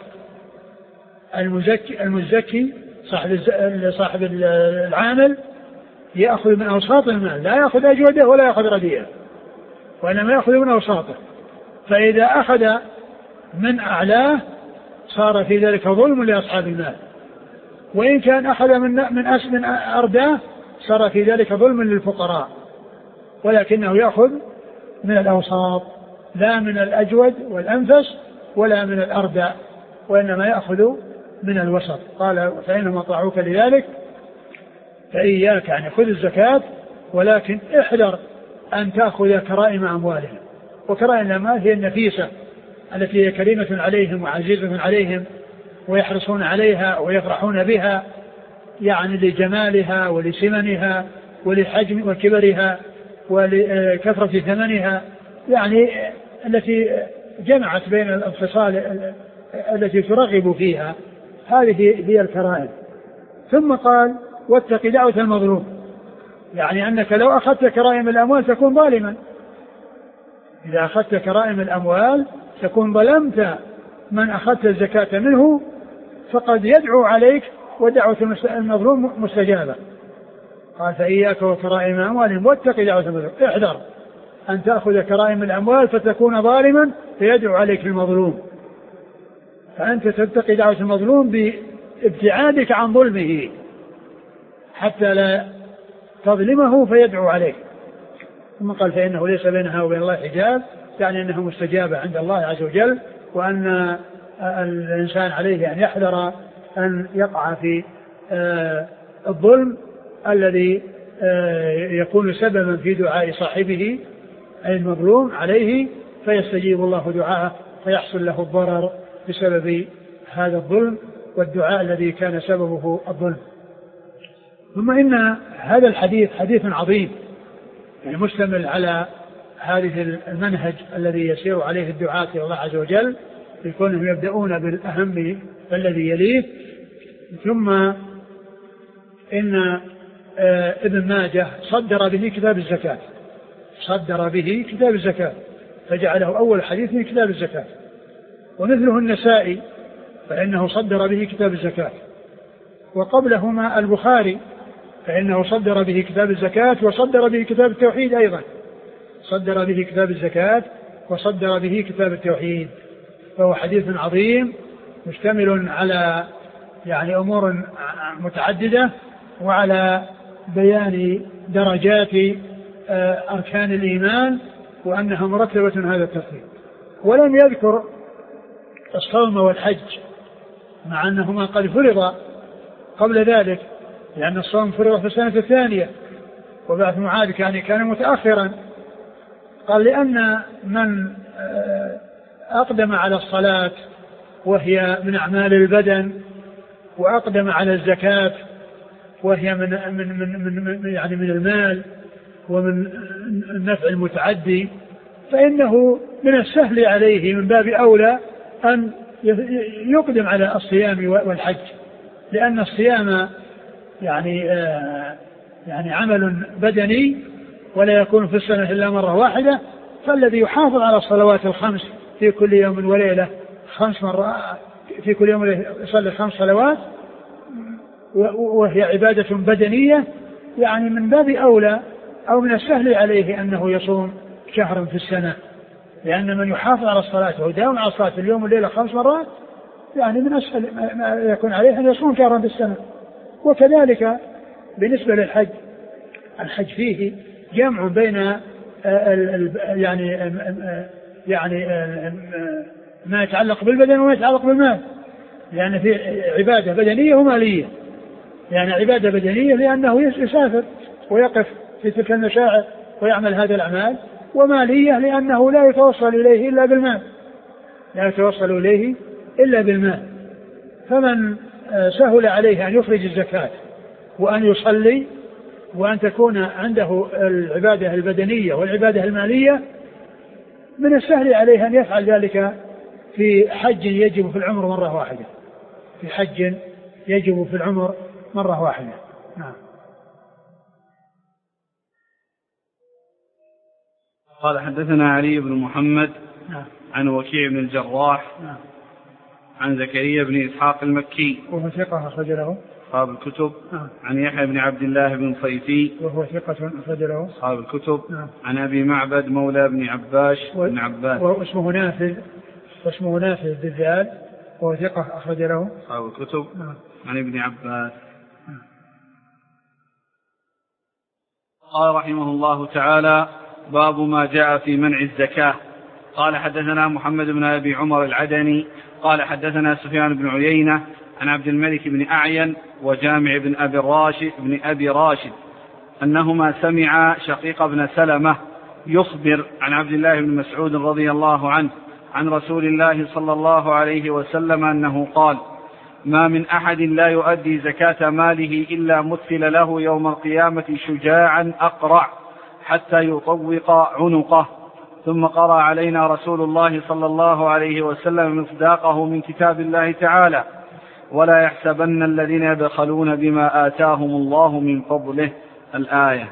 المزكي صاحب العامل يأخذ من أوساط المال، لا يأخذ أجوده ولا يأخذ رديئه، وإنما يأخذ من أوساطه. فإذا أخذ من أعلاه صار في ذلك ظلم لأصحاب المال، وإن كان أخذ من أرداه صار في ذلك ظلم للفقراء، ولكنه يأخذ من الأوساط لا من الأجود والأنفس ولا من الأردى، وإنما يأخذ من الوسط. قال: فإنهم أطاعوك لذلك فإياك، يعني خذ الزكاة ولكن احذر أن تأخذ كرائم أموالهم. وكرائم الأموال هي النفيسة التي هي كريمة عليهم وعزيزة عليهم ويحرصون عليها ويفرحون بها، يعني لجمالها ولسمنها ولحجم وكبرها ولكثرة ثمنها، يعني التي جمعت بين الخصال التي ترغب فيها، هذه هي الكرائم. ثم قال: واتق دعوة المظلوم، يعني أنك لو أخذت كرائم الأموال تكون ظالما، إذا أخذت كرائم الأموال تكون ظلمت من أخذت الزكاة منه، فقد يدعو عليك ودعوة المظلوم مستجابة. قال: فإياك وكرائم أموالهم واتق دعوة المظلوم، احذر أن تأخذ كرائم الأموال فتكون ظالما فيدعو عليك المظلوم، فأنت تتقي دعوة المظلوم بابتعادك عن ظلمه حتى لا تظلمه فيدعو عليك. ثم قال: فإنه ليس بينها وبين الله حجاب، يعني أنها مستجابة عند الله عز وجل، وأن الإنسان عليه أن يحذر أن يقع في الظلم الذي يكون سببا في دعاء صاحبه أي المظلوم عليه، فيستجيب الله دعاءه فيحصل له الضرر بسبب هذا الظلم والدعاء الذي كان سببه الظلم. ثم إن هذا الحديث حديث عظيم، يعني مشتمل على هذه المنهج الذي يسير عليه الدعاة إلى الله عز وجل، يكونهم يبدأون بالأهم الذي يليه. ثم إن ابن ماجه صدر به كتاب الزكاة فجعله أول حديث من كتاب الزكاة، ومثله النسائي فإنه صدر به كتاب الزكاة، وقبلهما البخاري فإنه صدر به كتاب الزكاة وصدر به كتاب التوحيد أيضا، صدر به كتاب الزكاة وصدر به كتاب التوحيد. فهو حديث عظيم مشتمل على يعني أمور متعددة وعلى بيان درجات أركان الإيمان وأنها مرتبة هذا الترتيب. ولم يذكر الصوم والحج مع أنهما قد فرض قبل ذلك، لأن الصوم فرض في السنة الثانية وبعث معاذ كان متأخرا. قال: لأن من أقدم على الصلاة وهي من أعمال البدن، وأقدم على الزكاة وهي من المال ومن النفع المتعدي، فإنه من السهل عليه من باب أولى أن يقدم على الصيام والحج، لأن الصيام يعني عمل بدني ولا يكون في السنة إلا مرة واحدة، فالذي يحافظ على الصلوات الخمس في كل يوم وليلة 5 مرات في كل يوم يصلي 5 صلوات وهي عبادة بدنية، يعني من باب أولى أو من السهل عليه أنه يصوم شهرا في السنة، لأن من يحافظ على الصلاة ويداوم على الصلاة اليوم والليلة 5 مرات يعني من أسهل ما يكون عليه أن يصوم شهرا في السنة. وكذلك بالنسبة للحج، الحج فيه جمع بين ما يتعلق بالبدن وما يتعلق بالمال، لأن في عبادة بدنية ومالية. يعني عبادة بدنية لأنه يسافر ويقف في تلك المشاعر ويعمل هذه الأعمال، ومالية لأنه لا يتوصل إليه إلا بالمال، لا يتوصل إليه إلا بالمال. فمن سهل عليه أن يخرج الزكاة وأن يصلي وأن تكون عنده العبادة البدنية والعبادة المالية، من السهل عليه أن يفعل ذلك في حج يجب في العمر مرة واحدة، في حج يجب في العمر مرة واحدة. نعم. قال حدثنا علي بن محمد نعم. عن وكيع بن الجراح نعم. عن زكريا بن إسحاق المكي وهو ثقة أخرج له أصحاب الكتب. نعم. عن يحيى بن عبد الله بن صيفي وهو ثقة أخرج له أصحاب الكتب. نعم. عن أبي معبد مولى بن عباس بن عباس واسمه نافذ بالذال وهو ثقة أخرج له أصحاب الكتب. نعم. عن ابن عباس. قال رحمه الله تعالى: باب ما جاء في منع الزكاة. قال حدثنا محمد بن أبي عمر العدني قال حدثنا سفيان بن عيينة عن عبد الملك بن أعين وجامع بن أبي راشد أنهما سمعا شقيق بن سلمة يخبر عن عبد الله بن مسعود رضي الله عنه عن رسول الله صلى الله عليه وسلم أنه قال: ما من أحد لا يؤدي زكاة ماله إلا مثل له يوم القيامة شجاعا أقرع حتى يطوق عنقه. ثم قرأ علينا رسول الله صلى الله عليه وسلم مصداقه من كتاب الله تعالى: ولا يحسبن الذين يبخلون بما آتاهم الله من فضله. الآية.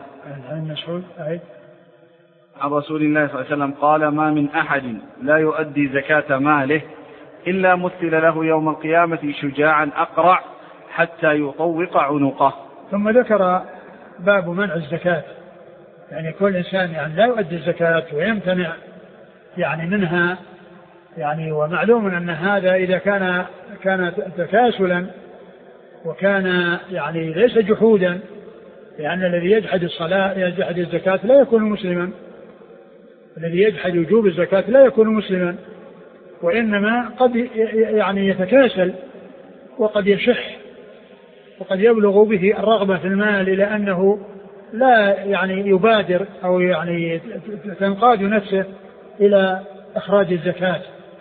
عن رسول الله صلى الله عليه وسلم قال: ما من أحد لا يؤدي زكاة ماله إلا مثل له يوم القيامة شجاعا أقرع حتى يطوق عنقه. ثم ذكر باب منع الزكاة، يعني كل إنسان يعني لا يؤدي الزكاة ويمتنع يعني منها، يعني ومعلوم أن هذا إذا كان تكاسلا وكان يعني ليس جحودا، لأن الذي يجحد الصلاة يجحد الزكاة لا يكون مسلما، الذي يجحد وجوب الزكاة لا يكون مسلما، وإنما قد يعني يتكاسل وقد يشح وقد يبلغ به الرغبة في المال إلى أنه لا يعني يبادر أو يعني تنقاد نفسه إلى إخراج الزكاة.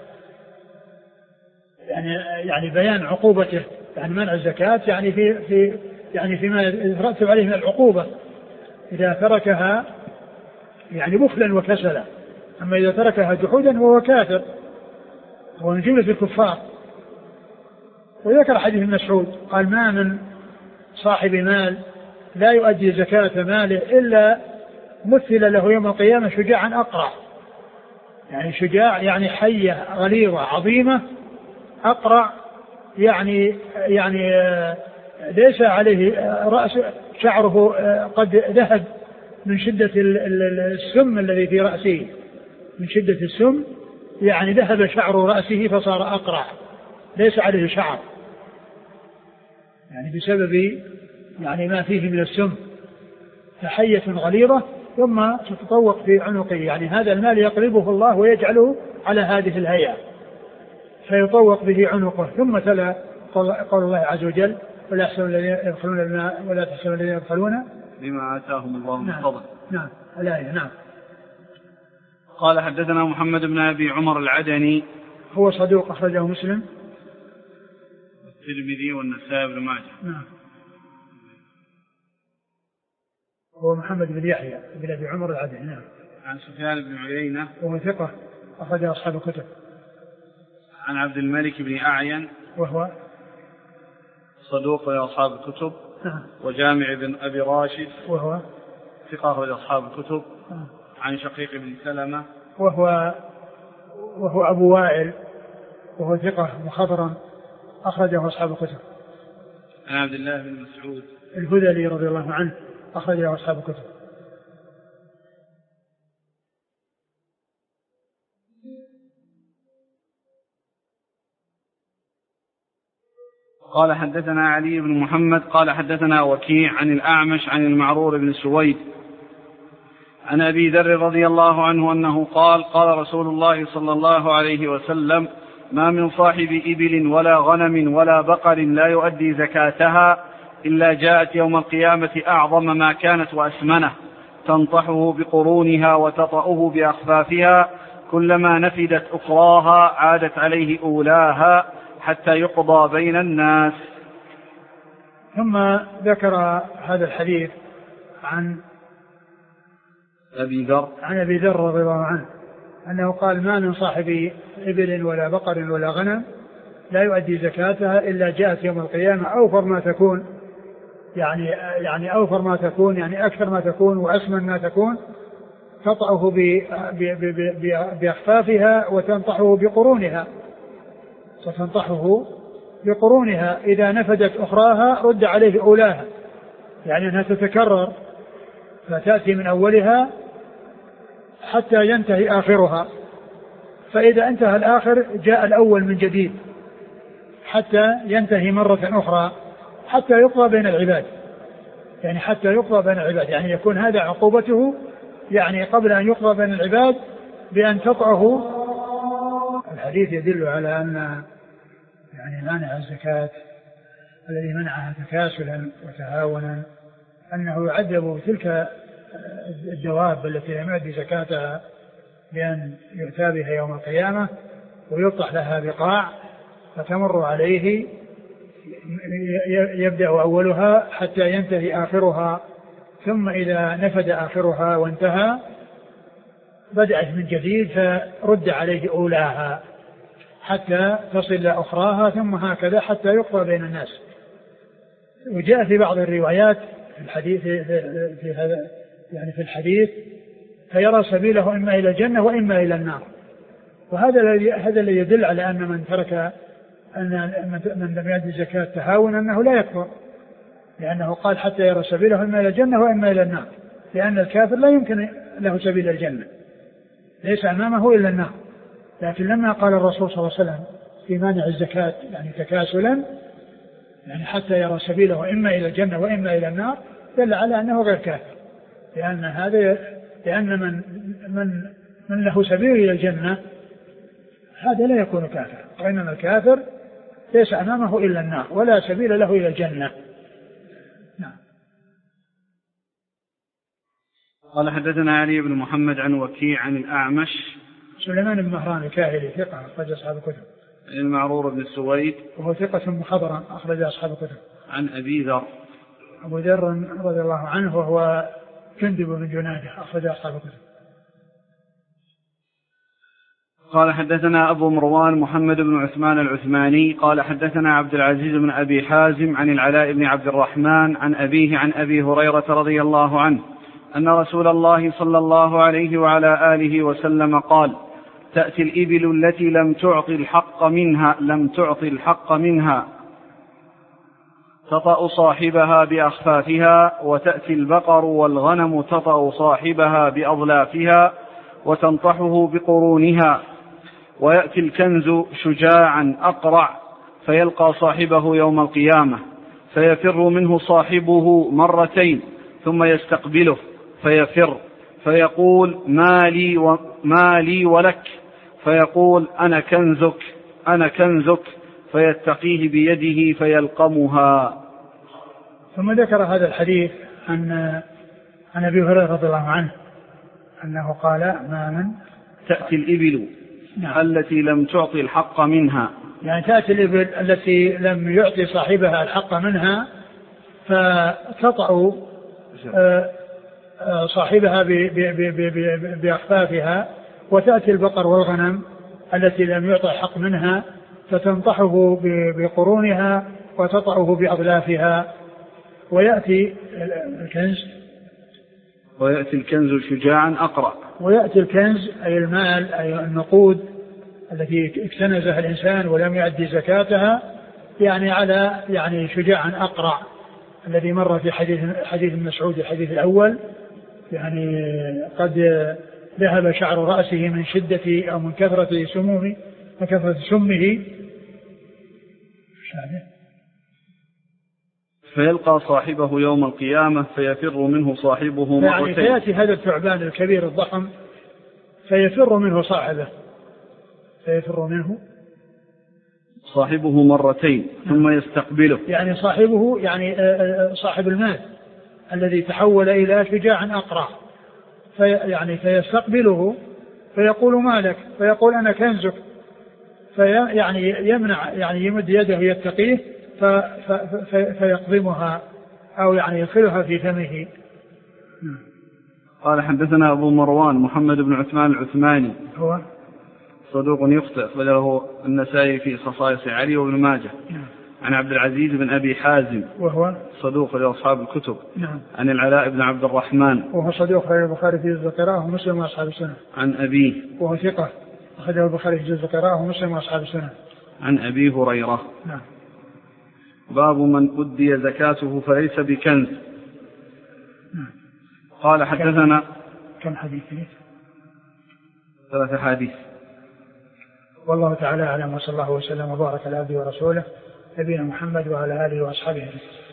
يعني بيان عقوبته، يعني منع الزكاة يعني فيما يترتب عليه من العقوبة إذا تركها يعني بخلا وكسلا. أما إذا تركها جحودا هو كافر، هو من جملة الكفار. وذكر حديث ابن مسعود قال: ما من صاحب مال لا يؤدي زكاة ماله إلا مثل له يوم القيامة شجاعا أقرع. يعني شجاع يعني حية غليظة عظيمة، أقرع يعني ليس عليه رأس شعره قد ذهب من شدة السم الذي في رأسه، من شدة السم يعني ذهب شعر رأسه فصار أقرع، ليس عليه شعر يعني بسبب يعني ما فيه من السم، فحية غليظة ثم تتطوق في عنقه. يعني هذا المال يقلبه الله ويجعله على هذه الهيئة فيطوق به عنقه. ثم تلا قول الله عز وجل: ولا يحسبون الذين يبخلون بما ولا تحسبون الذين يبخلون بما آتاهم الله من فضله. نعم الآية. نعم. قال حدثنا محمد بن أبي عمر العدني هو صدوق أخرجه مسلم والترمذي والنسائي بن ماجه. نعم. هو محمد بن يحيى بن أبي عمر العدني. نعم. عن سفيان بن عيينة وهو ثقة أخرج أصحاب الكتب. عن عبد الملك بن أعين وهو صدوق لأصحاب الكتب. وجامع بن أبي راشد وهو ثقة لأصحاب الكتب. عن شقيق بن سلمة وهو أبو وائل وهو ثقة مخضرا أخرجه أصحاب الكتب. عن عبد الله بن مسعود الهذلي رضي الله عنه أخرجه أصحاب الكتب. قال حدثنا علي بن محمد قال حدثنا وكيع عن الأعمش عن المعرور بن سويد عن أبي ذر رضي الله عنه أنه قال قال رسول الله صلى الله عليه وسلم ما من صاحب إبل ولا غنم ولا بقر لا يؤدي زكاتها إلا جاءت يوم القيامة أعظم ما كانت وأسمنه تنطحه بقرونها وتطأه بأخفافها كلما نفدت أخراها عادت عليه أولاها حتى يقضى بين الناس. ثم ذكر هذا الحديث عن أبي ذر رضي الله عنه أنه قال ما من صاحب إبل ولا بقر ولا غنم لا يؤدي زكاتها إلا جاءت يوم القيامة أوفر ما تكون يعني أوفر ما تكون يعني أكثر ما تكون وأسمن ما تكون تطأه بأخفافها وتنطحه بقرونها إذا نفدت أخراها رد عليه أولاها يعني أنها تتكرر فتأتي من أولها حتى ينتهي آخرها فإذا انتهى الآخر جاء الأول من جديد حتى ينتهي مرة أخرى حتى يقضى بين العباد يعني يكون هذا عقوبته يعني قبل أن يقضى بين العباد بأن تطأه. الحديث يدل على أن يعني مانع الزكاة الذي منعها تكاسلا وتهاونا أنه يعذب تلك الدواب التي لم يؤدي زكاتها بأن يؤتى بها يوم القيامة ويطرح لها بقاع فتمر عليه يبدأ أولها حتى ينتهي آخرها ثم إذا نفد آخرها وانتهى بدأت من جديد فرد عليه أولاها حتى تصل أخراها ثم هكذا حتى يقضى بين الناس. وجاء في بعض الروايات في الحديث في هذا يعني في الحديث فيرى سبيله إما إلى الجنة وإما إلى النار. وهذا الذي يدل على أن من ترك أن من لم يؤدي الزكاة تهاونا أنه لا يكفر لأنه قال حتى يرى سبيله إما إلى الجنة وإما إلى النار لأن الكافر لا يمكن له سبيل الجنة ليس أمامه إلا النار. لكن لما قال الرسول صلى الله عليه وسلم في مانع الزكاة يعني تكاسلا يعني حتى يرى سبيله إما إلى الجنة وإما إلى النار دل على أنه غير كافر لأن من له سبيل إلى الجنة هذا لا يكون كافر وإنما الكافر ليس أمامه إلا النار ولا سبيل له إلى الجنة. نعم. قال حدثنا علي بن محمد عن وكيع عن الأعمش سليمان بن مهران الكاهلي ثقة أخرج أصحاب الكتب. المعرور بن سويد وهو ثقة مخضرم أخرج أصحاب الكتب. عن أبي ذر أبو ذر رضي الله عنه وهو جندب بن جنادة أخرج أصحاب الكتب. قال حدثنا أبو مروان محمد بن عثمان العثماني قال حدثنا عبد العزيز بن أبي حازم عن العلاء بن عبد الرحمن عن أبيه عن أبي هريرة رضي الله عنه أن رسول الله صلى الله عليه وعلى آله وسلم قال تأتي الإبل التي لم تعطي الحق منها تطأ صاحبها بأخفافها وتأتي البقر والغنم تطأ صاحبها بأضلافها وتنطحه بقرونها ويأتي الكنز شجاعا أقرع فيلقى صاحبه يوم القيامة فيفر منه صاحبه مرتين ثم يستقبله فيفر فيقول ما لي ولك فيقول أنا كنزك فيتقيه بيده فيلقمها. ثم ذكر هذا الحديث عن أبي هريرة رضي الله عنه أنه قال ما من تأتي الإبل التي لم تعطي الحق منها يعني تأتي الإبل التي لم يعطي صاحبها الحق منها فتطأ صاحبها بأخفافها وتأتي البقر والغنم التي لم يعطي الحق منها فتنطحه بقرونها وتطأه بأضلافها ويأتي الكنز شجاعا أقرأ ويأتي الكنز أي المال أي النقود التي اكتنزها الإنسان ولم يؤدي زكاتها يعني على يعني شجاعا أقرع الذي مر في حديث مسعود الحديث الأول يعني قد ذهب شعر رأسه من شدة أو من كثرة سمه فيلقى صاحبه يوم القيامة فيفر منه صاحبه مرتين. يعني فيأتي هذا الثعبان الكبير الضخم فيفر منه صاحبه، فيفر منه صاحبه مرتين ثم يستقبله، يعني صاحبه يعني صاحب المال الذي تحول إلى شجاع أقرع، يعني فيستقبله فيقول ما لك، فيقول أنا كنزك، يعني يمنع، يعني يمد يده يتقيه فيقضمها أو يعني يدخلها في فمه. قال حدثنا أبو مروان محمد بن عثمان العثماني هو صدوق يخطئ أخرجه النسائي في خصائص علي وابن ماجه. عن عبد العزيز بن أبي حازم وهو صدوق لأصحاب الكتب. عن العلاء بن عبد الرحمن وهو صدوق أخرجه البخاري في جزء القراءة ومسلم وأصحاب السنة. عن أبيه وهو ثقة أخرجه البخاري في جزء القراءة ومسلم وأصحاب السنة. عن أبي هريرة. باب من أدي زكاته فليس بكنز. قال حدثنا كم حديث؟ 3 حديث. والله تعالى أعلم، وصلى الله وسلم وبارك على عبده ورسوله نبينا محمد وعلى آله وأصحابه.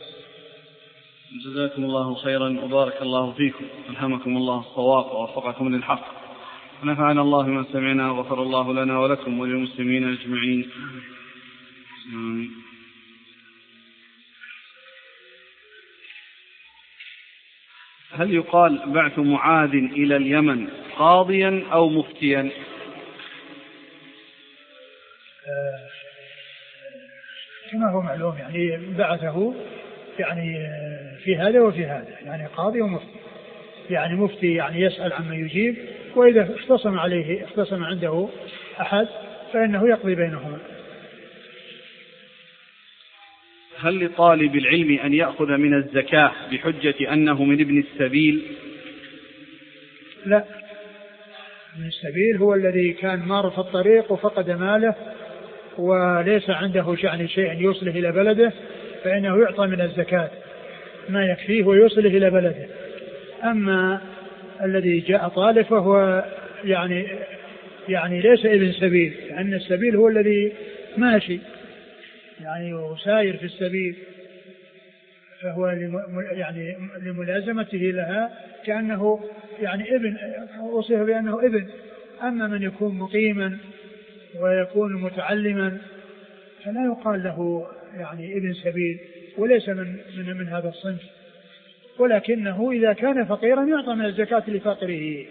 جزاكم الله خيرا وبارك الله فيكم، ألهمكم الله الصواب ووفقكم للحق، ونفعنا الله من سمعنا وغفر الله لنا ولكم وللمسلمين أجمعين. هل يقال بعث معاذ إلى اليمن قاضيا أو مفتيا؟ كما هو معلوم يعني بعثه يعني في هذا وفي هذا، يعني قاضي ومفتي. يعني مفتي يعني يسأل عما يجيب، وإذا اختصم عنده أحد فإنه يقضي بينهما. هل لطالب العلم أن يأخذ من الزكاة بحجة أنه من ابن السبيل؟ لا، ابن السبيل هو الذي كان مار في الطريق وفقد ماله وليس عنده يعني شيء يوصله إلى بلده، فإنه يعطى من الزكاة ما يكفيه ويوصله إلى بلده. أما الذي جاء طالب فهو يعني ليس ابن سبيل، لأن السبيل هو الذي ماشي يعني وسائر في السبيل، فهو يعني لملازمته لها كأنه يعني ابن، وصف بأنه ابن. أما من يكون مقيما ويكون متعلما فلا يقال له يعني ابن سبيل، وليس من هذا الصنف، ولكنه إذا كان فقيرا يعطى من الزكاة لفقره.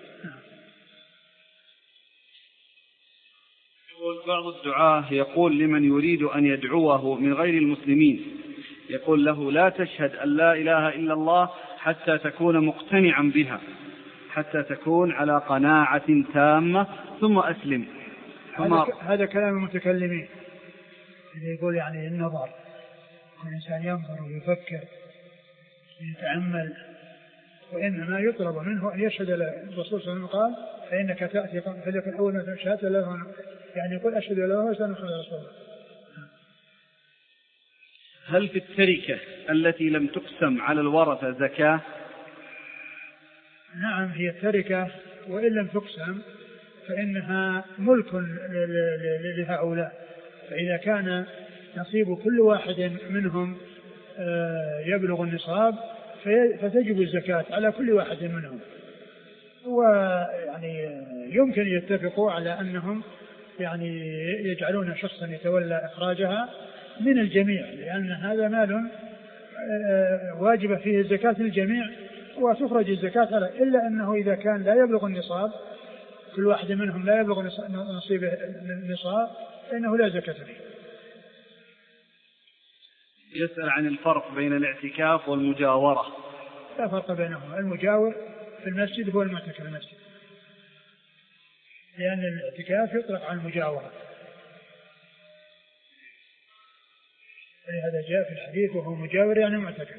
بعض الدعاة يقول لمن يريد أن يدعوه من غير المسلمين، يقول له لا تشهد أن لا إله إلا الله حتى تكون مقتنعا بها، حتى تكون على قناعة تامة ثم أسلم. هذا كلام المتكلمين اللي يقول يعني النظر، الإنسان ينظر ويفكر ويتأمل، وإنما يطلب منه أن يشهد. الرسول صلى الله عليه وسلم قال فإنك تأتي فليكن أول ما شهادة له، يعني يقول أشهد أن لا إله إلا الله محمد رسول الله. هل في التركة التي لم تقسم على الورثة زكاة؟ نعم، هي التركة وإن لم تقسم فإنها ملك لهؤلاء، فإذا كان نصيب كل واحد منهم يبلغ النصاب فتجب الزكاة على كل واحد منهم. ويعني يمكن يتفقوا على أنهم يعني يجعلون شخصا يتولى إخراجها من الجميع، لأن هذا مال واجب فيه الزكاة للجميع وتخرج الزكاة على، إلا أنه إذا كان لا يبلغ النصاب، كل واحد منهم لا يبلغ نصيب النصاب، فإنه لا زكاة فيه. يسأل عن الفرق بين الاعتكاف والمجاورة. لا فرق بينهما، المجاور في المسجد هو المعتكف في المسجد، لأن الاعتكاف يطلق على المجاورة، هذا جاء في الحديث وهو مجاور يعني معتكف.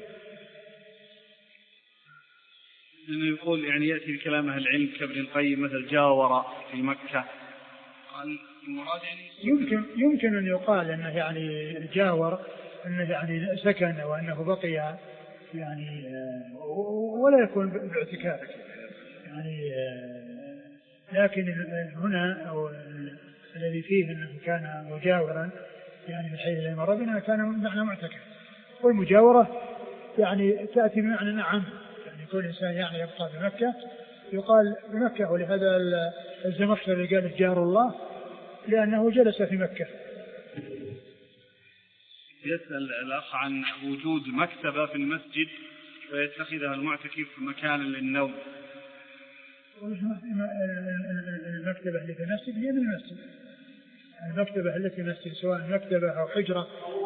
إنه يقول يعني يأتي بكلام أهل العلم كابن القيم مثل جاور في مكة، قال المراد يعني يمكن أن يقال أنه يعني جاور أنه يعني سكن وأنه بقي يعني ولا يكون باعتكاف يعني، لكن هنا الذي فيه أنه كان مجاورا يعني في الحي الذي مر بنا كان معنى معتكف، والمجاورة يعني تأتي بمعنى نعم، يعني كل إنسان يعني يبقى بمكة يقال بمكة. ولهذا الزمخشري قال جار الله لأنه جلس في مكة. يسأل الأخ عن وجود مكتبة في المسجد فيتخذها المعتكف مكانا للنوم. المكتبة التي في المسجد هي من المسجد، المكتبة التي في المسجد سواء مكتبة أو حجرة